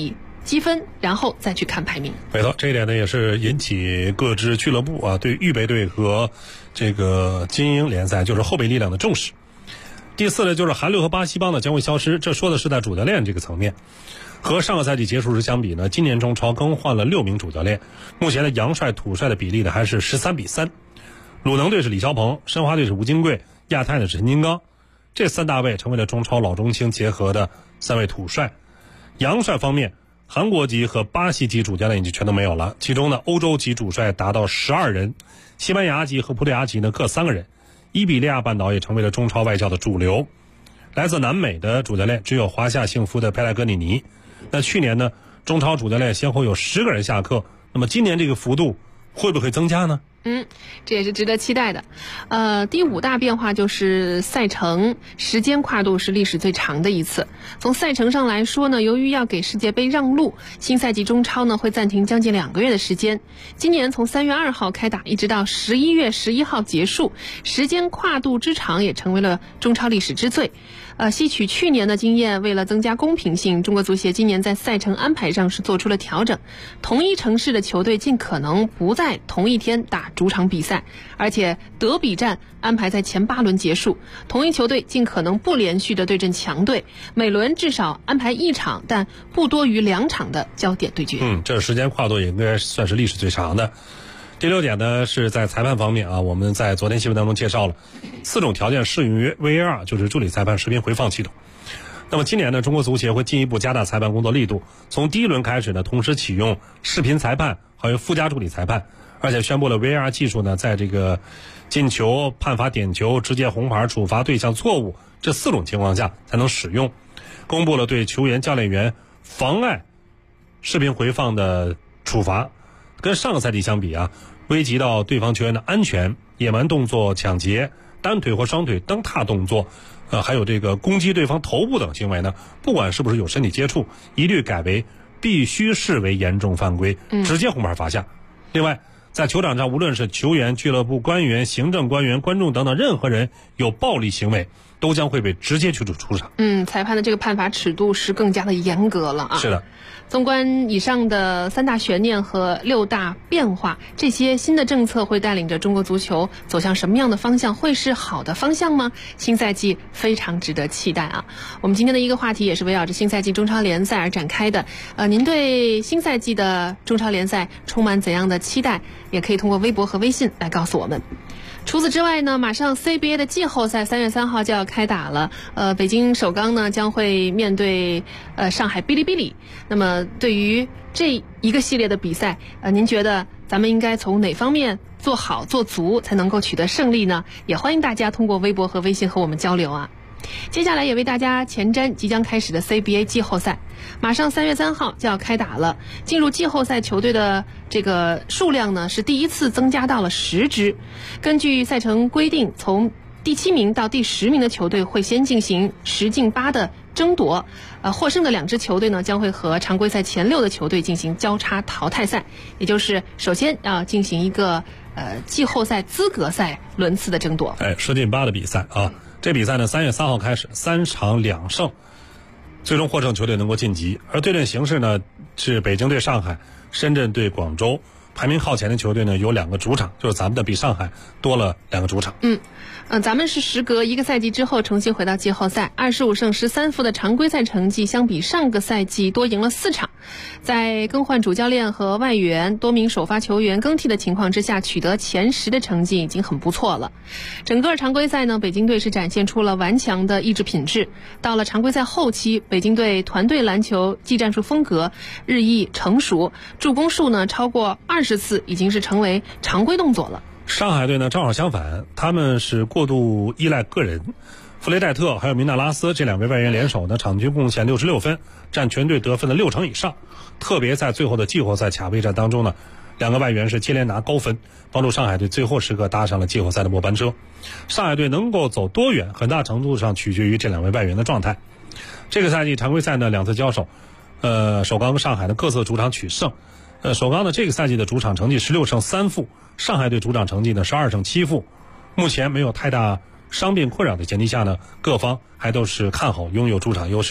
积分，然后再去看排名。 没错，这一点呢也是引起各支俱乐部对预备队和这个精英联赛，就是后备力量的重视。第四呢，就是韩六和巴西帮呢将会消失，这说的是在主教练这个层面。和上个赛季结束时相比呢，今年中超更换了6名主教练，目前的洋帅土帅的比例呢还是13-3。鲁能队是李霄鹏，申花队是吴金贵，亚太呢是陈金刚，这3大位成为了中超老中青结合的3位土帅。洋帅方面，韩国籍和巴西籍主教练已经全都没有了，其中呢欧洲籍主帅达到12人，西班牙籍和葡萄牙籍呢各3个人。伊比利亚半岛也成为了中超外教的主流。来自南美的主教练只有华夏幸福的佩莱格里尼。那去年呢，中超主教练先后有10个人下课，那么今年这个幅度会不会增加呢？ 这也是值得期待的。第5大变化就是赛程时间跨度是历史最长的一次。从赛程上来说呢，由于要给世界杯让路，新赛季中超呢会暂停将近2个月的时间。今年从3月2号开打，一直到11月11号结束，时间跨度之长也成为了中超历史之最。吸取去年的经验，为了增加公平性，中国足协今年在赛程安排上是做出了调整。同一城市的球队尽可能不在同一天打主场比赛，而且德比战安排在前8轮结束，同一球队尽可能不连续的对阵强队，每轮至少安排1场，但不多于2场的焦点对决。 这时间跨度也应该算是历史最长的。第6点呢，是在裁判方面我们在昨天新闻当中介绍了4种条件适用于 VAR， 就是助理裁判视频回放系统。那么今年呢，中国足协会进一步加大裁判工作力度，从第1轮开始呢，同时启用视频裁判还有附加助理裁判，而且宣布了 VAR 技术呢，在这个进球、判罚点球、直接红牌、处罚对象错误这4种情况下才能使用。公布了对球员、教练员妨碍视频回放的处罚。跟上个赛季相比危及到对方球员的安全、野蛮动作、抢劫、单腿或双腿蹬踏动作，还有这个攻击对方头部等行为呢，不管是不是有身体接触，一律改为必须视为严重犯规，直接红牌罚下。另外，在球场上，无论是球员、俱乐部官员、行政官员、观众等等任何人有暴力行为，都将会被直接驱逐出场。 裁判的这个判罚尺度是更加的严格了是的。 纵观以上的3大悬念和6大变化，这些新的政策会带领着中国足球走向什么样的方向？会是好的方向吗？新赛季非常值得期待我们今天的一个话题也是围绕着新赛季中超联赛而展开的。您对新赛季的中超联赛充满怎样的期待？也可以通过微博和微信来告诉我们。除此之外呢，马上 CBA 的季后赛3月3号就要开打了。北京首钢呢将会面对上海哔哩哔哩。那么对于这一个系列的比赛，您觉得咱们应该从哪方面做好做足才能够取得胜利呢？也欢迎大家通过微博和微信和我们交流接下来也为大家前瞻即将开始的 CBA 季后赛，马上3月3号就要开打了。进入季后赛球队的这个数量呢，是第1次增加到了10支。根据赛程规定，从第7名到第10名的球队会先进行10进8的争夺，获胜的2支球队呢将会和常规赛前6的球队进行交叉淘汰赛，也就是首先要进行一个季后赛资格赛轮次的争夺。 10进8的比赛这比赛呢3月3号开始，3场2胜，最终获胜球队能够晋级。而对阵形势呢是北京对上海，深圳对广州。排名靠前的球队呢有2个主场，就是咱们的比上海多了2个主场。 咱们是时隔1个赛季之后重新回到季后赛，25胜13负的常规赛成绩相比上个赛季多赢了4场。在更换主教练和外援、多名首发球员更替的情况之下，取得前10的成绩已经很不错了。整个常规赛呢，北京队是展现出了顽强的意志品质。到了常规赛后期，北京队团队篮球技战术风格日益成熟，助攻数呢超过20次，已经是成为常规动作了。 上海队呢正好相反，他们是过度依赖个人。弗雷戴特还有明纳拉斯这2位外援联手呢，场均贡献66分，占全队得分的60%以上。特别在最后的季后赛卡位战当中呢，2个外援是接连拿高分，帮助上海队最后时刻搭上了季后赛的末班车。上海队能够走多远，很大程度上取决于这2位外援的状态。这个赛季常规赛呢2次交手，首钢跟上海的各自主场取胜。首钢的这个赛季的主场成绩16胜3负，上海队主场成绩呢12胜7负。目前没有太大伤病困扰的前提下呢，各方还都是看好拥有主场优势的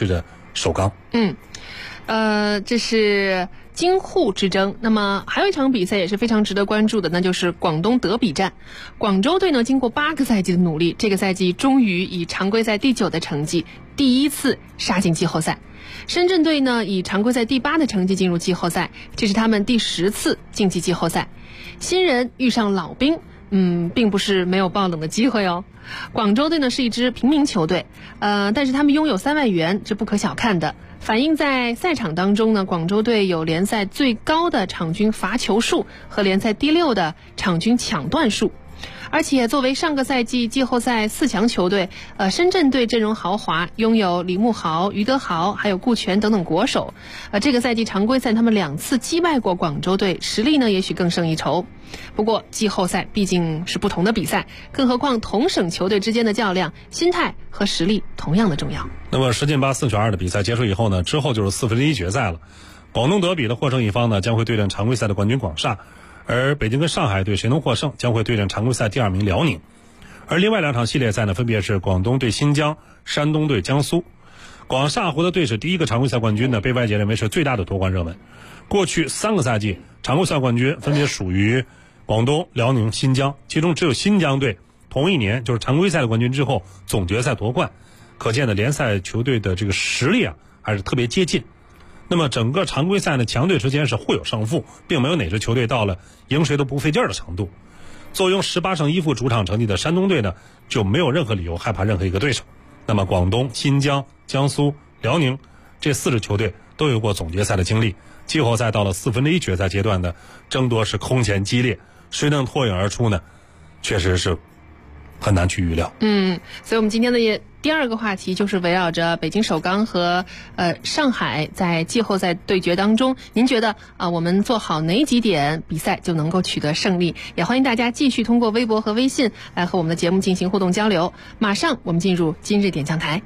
首钢。 这是京沪之争。那么还有一场比赛也是非常值得关注的，那就是广东德比战。广州队呢，经过8个赛季的努力，这个赛季终于以常规赛第9的成绩第一次杀进季后赛。深圳队呢，以常规赛第8的成绩进入季后赛，这是他们第10次晋级季后赛。新人遇上老兵，并不是没有爆冷的机会哦。广州队呢是一支平民球队，但是他们拥有3万元，这不可小看的。反映在赛场当中呢，广州队有联赛最高的场均罚球数和联赛第6的场均抢断数。而且作为上个赛季季后赛4强球队，深圳队阵容豪华，拥有李慕豪、于德豪还有顾全等等国手。这个赛季常规赛他们2次击败过广州队，实力呢也许更胜一筹。不过季后赛毕竟是不同的比赛，更何况同省球队之间的较量，心态和实力同样的重要。 那么10进8 4选2的比赛结束以后呢，之后就是1/4决赛了。广东德比的获胜一方呢，将会对阵常规赛的冠军广厦。而北京跟上海队谁能获胜，将会对阵常规赛第2名辽宁。而另外2场系列赛呢，分别是广东对新疆、山东对江苏。广厦获得对手第1个常规赛冠军呢，被外界认为是最大的夺冠热门。过去3个赛季常规赛冠军分别属于广东、辽宁、新疆，其中只有新疆队同一年就是常规赛的冠军之后总决赛夺冠，可见的联赛球队的这个实力啊还是特别接近。那么整个常规赛呢，强队之间是互有胜负，并没有哪支球队到了赢谁都不费劲儿的程度。坐拥18胜1负主场成绩的山东队呢，就没有任何理由害怕任何一个对手。那么广东、新疆、江苏、辽宁这4支球队都有过总决赛的经历，季后赛到了1/4决赛阶段的争夺是空前激烈，谁能脱颖而出呢？确实是很难去预料。 所以我们今天的第2个话题就是围绕着北京首钢和上海在季后赛对决当中，您觉得我们做好哪几点比赛就能够取得胜利？也欢迎大家继续通过微博和微信来和我们的节目进行互动交流。马上我们进入今日点将台。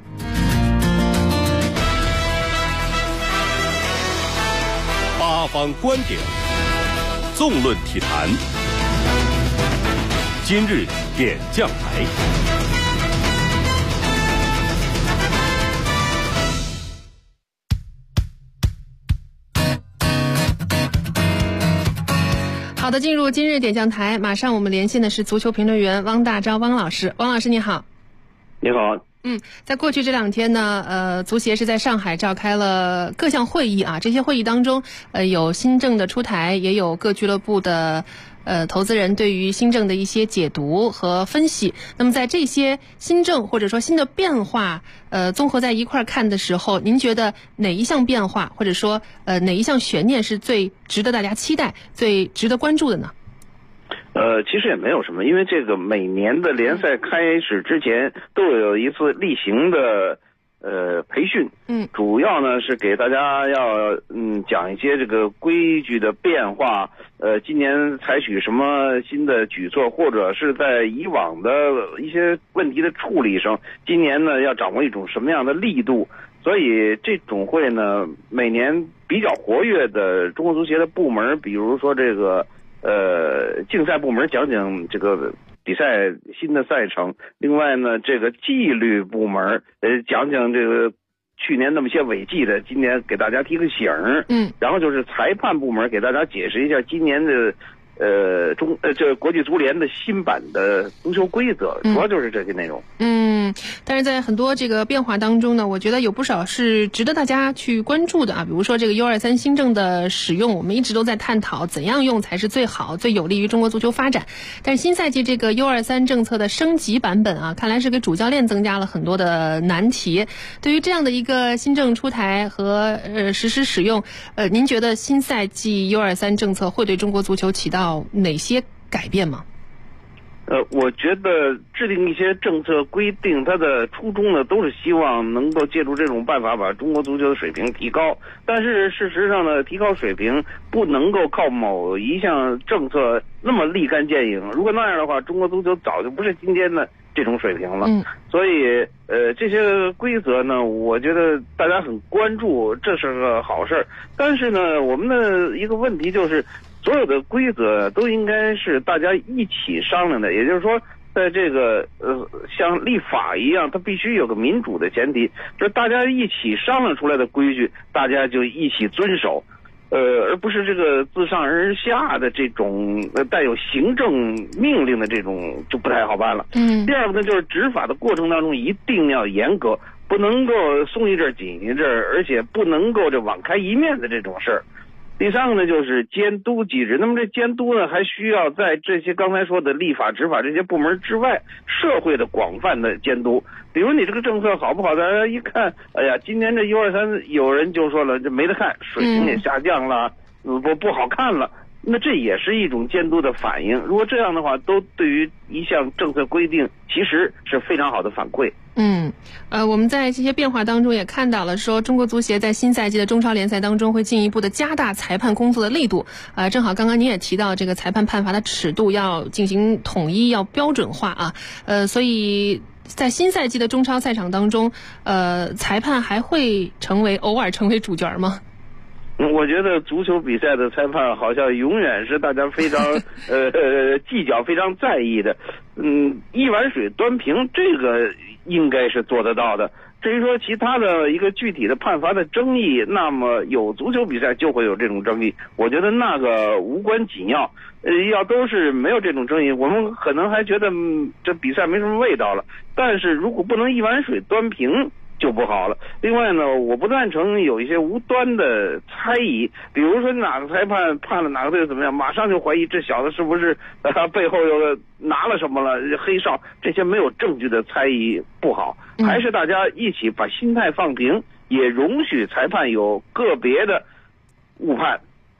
8方观点，纵论体坛，今日点将台。 好的，进入今日点将台，马上我们连线的是足球评论员汪大钊汪老师。汪老师你好。 你好。 在过去这2天呢，足协是在上海召开了各项会议啊，这些会议当中，有新政的出台，也有各俱乐部的投资人对于新政的一些解读和分析。那么在这些新政或者说新的变化，综合在一块看的时候，您觉得哪一项变化或者说哪一项悬念是最值得大家期待、最值得关注的呢？ 其实也没有什么，因为这个每年的联赛开始之前都有一次例行的培训，主要呢是给大家要讲一些这个规矩的变化，今年采取什么新的举措，或者是在以往的一些问题的处理上，今年呢要掌握一种什么样的力度。所以这种会呢，每年比较活跃的中国足协的部门，比如说这个竞赛部门讲讲这个比赛新的赛程，另外呢这个纪律部门讲讲这个去年那么些违纪的，今年给大家提个醒儿。然后就是裁判部门给大家解释一下今年的这国际足联的新版的足球规则，主要就是这些内容。 但是在很多这个变化当中呢，我觉得有不少是值得大家去关注的啊。比如说这个 U23 新政的使用，我们一直都在探讨怎样用才是最好、最有利于中国足球发展。但是新赛季这个 U23 政策的升级版本啊，看来是给主教练增加了很多的难题。对于这样的一个新政出台和实施使用，您觉得新赛季 U23 政策会对中国足球起到哪些改变吗？ 我觉得制定一些政策规定，它的初衷呢，都是希望能够借助这种办法把中国足球的水平提高。但是事实上呢，提高水平不能够靠某一项政策那么立竿见影。如果那样的话，中国足球早就不是今天的这种水平了。所以这些规则呢，我觉得大家很关注，这是个好事。但是呢，我们的一个问题就是，所有的规则都应该是大家一起商量的，也就是说， 在这个像立法一样，它必须有个民主的前提，就是大家一起商量出来的规矩，大家就一起遵守。而不是这个自上而下的这种带有行政命令的这种就不太好办了。第二个呢，就是执法的过程当中一定要严格，不能够松一阵紧一阵，而且不能够这网开一面的这种事儿。第三个呢，就是监督机制。那么这监督呢，还需要在这些刚才说的立法、执法这些部门之外，社会的广泛的监督。比如你这个政策好不好，大家一看，哎呀，今年这123有人就说了，这没得看，水平也下降了，不好看了。那这也是一种监督的反应。如果这样的话，都对于一项政策规定其实是非常好的反馈。 我们在这些变化当中也看到了，说中国足协在新赛季的中超联赛当中会进一步的加大裁判工作的力度。正好刚刚您也提到，这个裁判判罚的尺度要进行统一，要标准化啊。所以在新赛季的中超赛场当中，裁判还会偶尔成为主角吗？ 我觉得足球比赛的裁判好像永远是大家非常计较、非常在意的。一碗水端平，这个应该是做得到的。至于说其他的一个具体的判罚的争议，那么有足球比赛就会有这种争议。我觉得那个无关紧要。要都是没有这种争议，我们可能还觉得这比赛没什么味道了。但是如果不能一碗水端平，就不好了。另外呢，我不赞成有一些无端的猜疑，比如说哪个裁判判了哪个队怎么样，马上就怀疑这小子是不是背后又拿了什么了，黑哨，这些没有证据的猜疑不好。还是大家一起把心态放平，也容许裁判有个别的误判。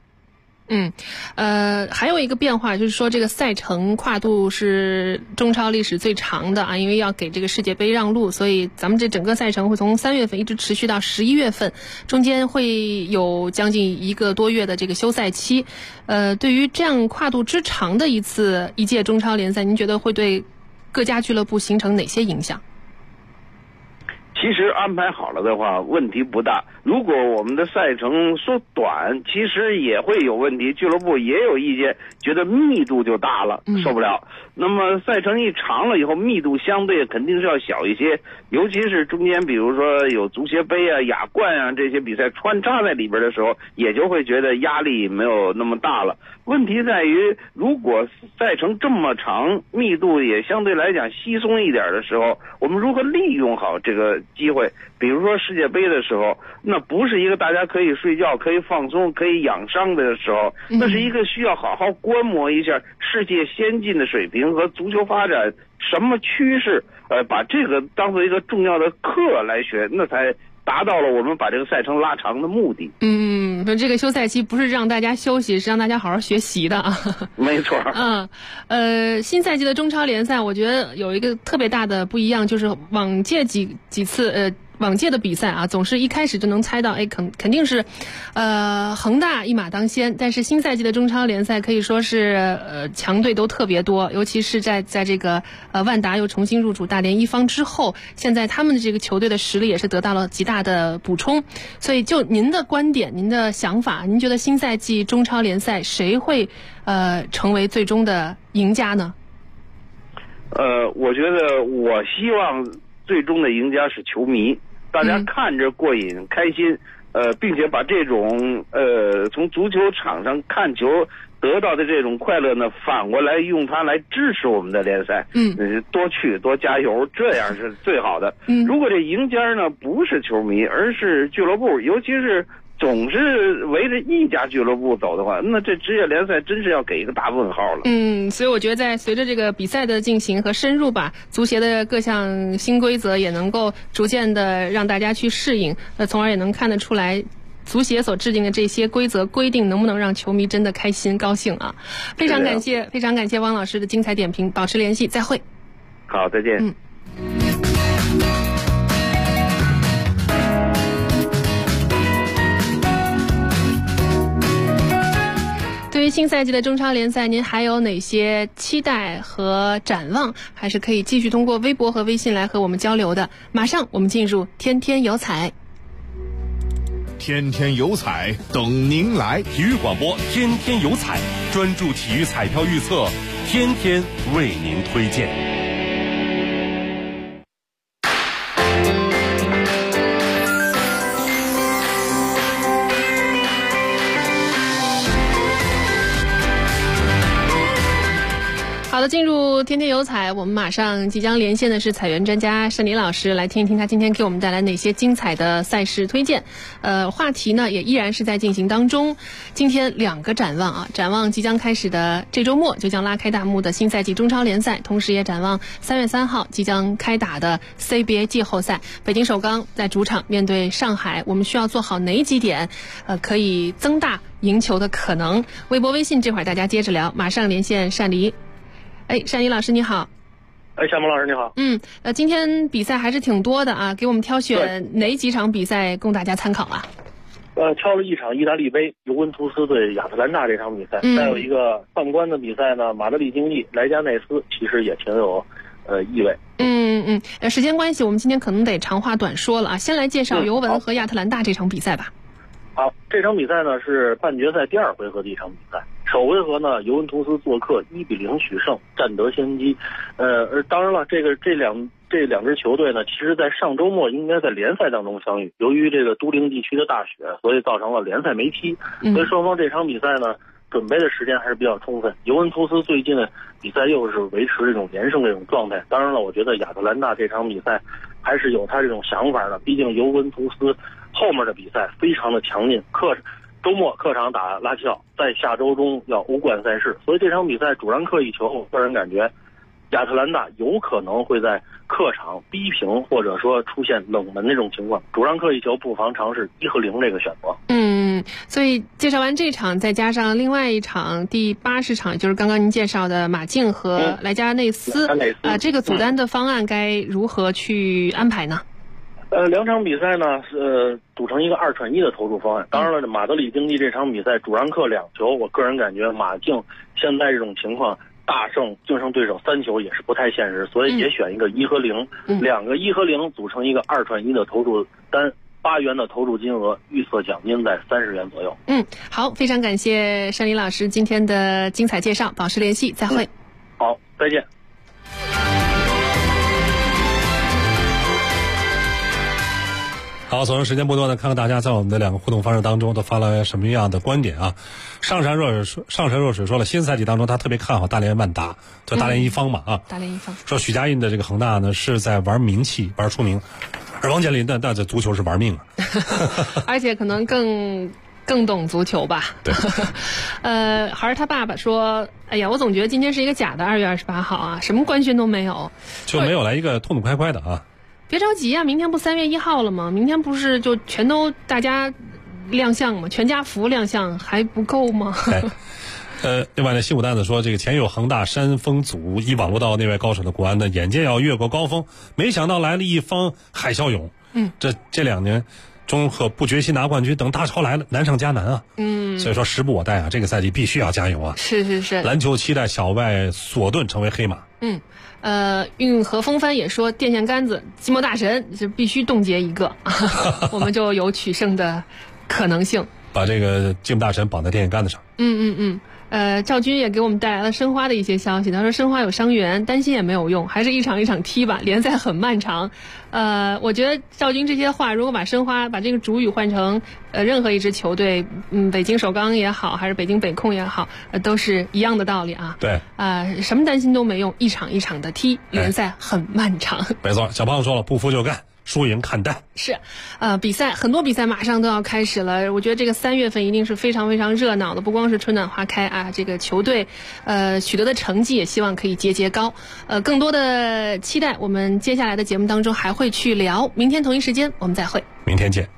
还有一个变化就是说，这个赛程跨度是中超历史最长的啊，因为要给这个世界杯让路，所以咱们这整个赛程会从3月份一直持续到11月份，中间会有将近1个多月的这个休赛期。对于这样跨度之长的一届中超联赛，您觉得会对各家俱乐部形成哪些影响？ 其实安排好了的话，问题不大。如果我们的赛程缩短，其实也会有问题，俱乐部也有意见，觉得密度就大了，受不了。那么赛程一长了以后，密度相对肯定是要小一些，尤其是中间比如说有足协杯啊、亚冠啊这些比赛穿插在里边的时候，也就会觉得压力没有那么大了。问题在于，如果赛程这么长，密度也相对来讲稀松一点的时候，我们如何利用好这个机会？比如说世界杯的时候，那不是一个大家可以睡觉、可以放松、可以养伤的时候，那是一个需要好好观摩一下世界先进的水平和足球发展什么趋势，把这个当做一个重要的课来学，那才达到了我们把这个赛程拉长的目的。 这个休赛期不是让大家休息，是让大家好好学习的啊。 没错。 新赛季的中超联赛，我觉得有一个特别大的不一样，就是往届几次往届的比赛啊，总是一开始就能猜到，肯定是，恒大一马当先。但是新赛季的中超联赛可以说是强队都特别多，尤其是在这个万达又重新入主大连一方之后，现在他们的这个球队的实力也是得到了极大的补充。所以就您的观点、您的想法，您觉得新赛季中超联赛谁会成为最终的赢家呢？ 我觉得我希望最终的赢家是球迷，大家看着过瘾开心，并且把这种从足球场上看球得到的这种快乐呢，反过来用它来支持我们的联赛。多去多加油，这样是最好的。如果这赢家呢不是球迷，而是俱乐部，尤其是总是围着一家俱乐部走的话，那这职业联赛真是要给一个大问号了。 所以我觉得随着这个比赛的进行和深入吧，足协的各项新规则也能够逐渐的让大家去适应，从而也能看得出来足协所制定的这些规则规定能不能让球迷真的开心高兴啊。非常感谢汪老师的精彩点评，保持联系，再会。 好，再见。 对于新赛季的中超联赛，您还有哪些期待和展望？还是可以继续通过微博和微信来和我们交流的。马上我们进入天天有彩。 天天有彩等您来， 体育广播天天有彩，专注体育彩票预测，天天为您推荐。 好的，进入天天有彩，我们马上即将连线的是彩源专家单林老师，来听一听他今天给我们带来哪些精彩的赛事推荐。话题呢也依然是在进行当中。今天2个展望啊，展望即将开始的这周末就将拉开大幕的新赛季中超联赛，同时也展望3月3号即将开打的 CBA 季后赛。北京首钢在主场面对上海，我们需要做好哪几点可以增大赢球的可能？微博微信这会儿大家接着聊，马上连线单黎。单黎老师你好。 夏萌老师你好。 今天比赛还是挺多的啊，给我们挑选哪几场比赛供大家参考啊？ 挑了一场意大利杯尤文图斯对亚特兰大这场比赛，再有一个放观的比赛呢，马德里竞技莱加内斯，其实也挺有意味。 时间关系，我们今天可能得长话短说了啊，先来介绍尤文和亚特兰大这场比赛吧。 好，这场比赛呢是半决赛第2回合的一场比赛。首回合呢，尤文图斯做客1-0取胜，占得先机。当然了，这两支球队呢，其实在上周末应该在联赛当中相遇，由于这个都灵地区的大雪，所以造成了联赛没踢。所以双方这场比赛呢，准备的时间还是比较充分。尤文图斯最近的比赛又是维持这种连胜这种状态。当然了，我觉得亚特兰大这场比赛还是有他这种想法的，毕竟尤文图斯后面的比赛非常的强劲，周末客场打拉齐奥，在下周中要欧冠赛事，所以这场比赛主让客一球，我个人感觉亚特兰大有可能会在客场逼平，或者说出现冷门那种情况。主让客一球，不妨尝试1-0这个选择。 所以介绍完这场，再加上另外一场第80场，就是刚刚您介绍的马竞和莱加内斯，这个组单的方案该如何去安排呢？ 两场比赛呢，组成一个2串1的投注方案。当然了，马德里竞技这场比赛主让客2球，我个人感觉马竞现在这种情况大胜净胜对手3球也是不太现实，所以也选一个1-0，两个1-0组成一个2串1的投注单，8元的投注金额，预测奖金在30元左右。 好，非常感谢单黎老师今天的精彩介绍，保持联系，再会。 好，再见。 好，总是时间不多呢，看看大家在我们的2个互动方式当中都发了什么样的观点啊？上善若水说了，新赛季当中他特别看好大连万达，就大连一方嘛啊。 大连一方说许家印的这个恒大呢是在玩名气，玩出名，而王健林那这足球是玩命啊， 而且可能更懂足球吧。 对。 孩儿他爸爸说，哎呀，我总觉得今天是一个假的2月28号啊，什么官宣都没有， 就没有来一个痛痛快快的啊。 别着急啊，明天不3月1号了吗？明天不是就全都大家亮相吗？全家福亮相还不够吗？ 另外呢，西武蛋子说，这个前有恒大山峰组以网络到内外高手的国安呢，眼见要越过高峰，没想到来了一方海啸涌。这2年中和不决心拿冠军等大潮来了，难上加难啊。所以说时不我待啊，这个赛季必须要加油啊。 是。篮球期待小外索顿成为黑马。 运河风帆也说，电线杆子寂寞大神就必须冻结一个，我们就有取胜的可能性。 把这个寂寞大神绑在电线杆子上。 赵军也给我们带来了申花的一些消息，他说申花有伤员，担心也没有用，还是一场一场踢吧，联赛很漫长。我觉得赵军这些话，如果把申花把这个主语换成任何一支球队，北京首钢也好，还是北京北控也好，都是一样的道理啊。 对。 什么担心都没用，一场一场的踢，联赛很漫长。 没错，小胖说了，不服就干。输赢看淡。 是，很多比赛马上都要开始了。我觉得这个3月份一定是非常非常热闹的，不光是春暖花开啊，这个球队取得的成绩也希望可以节节高。更多的期待，我们接下来的节目当中还会去聊。明天同一时间我们再会， 明天见。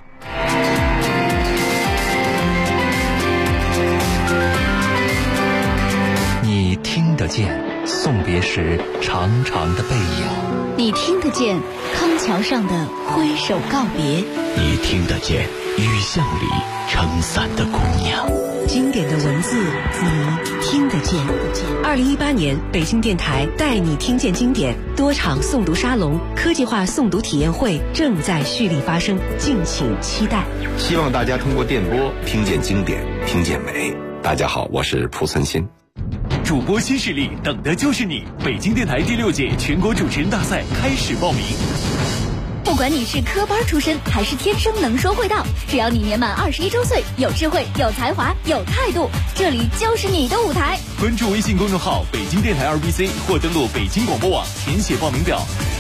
你听得见送别时长长的背影。 你听得见康桥上的挥手告别， 你听得见雨巷里撑伞的姑娘。 经典的文字，你听得见。2018年北京电台带你听见经典多场诵读沙龙、科技化诵读体验会正在蓄力发生，敬请期待。 希望大家通过电波听见经典，听见美。大家好，我是蒲存昕。 主播新势力，等的就是你！北京电台第6届全国主持人大赛开始报名。 不管你是科班出身还是天生能说会道，只要你年满21周岁，有智慧、有才华、有态度，这里就是你的舞台。 关注微信公众号北京电台2BC或登录北京广播网，填写报名表。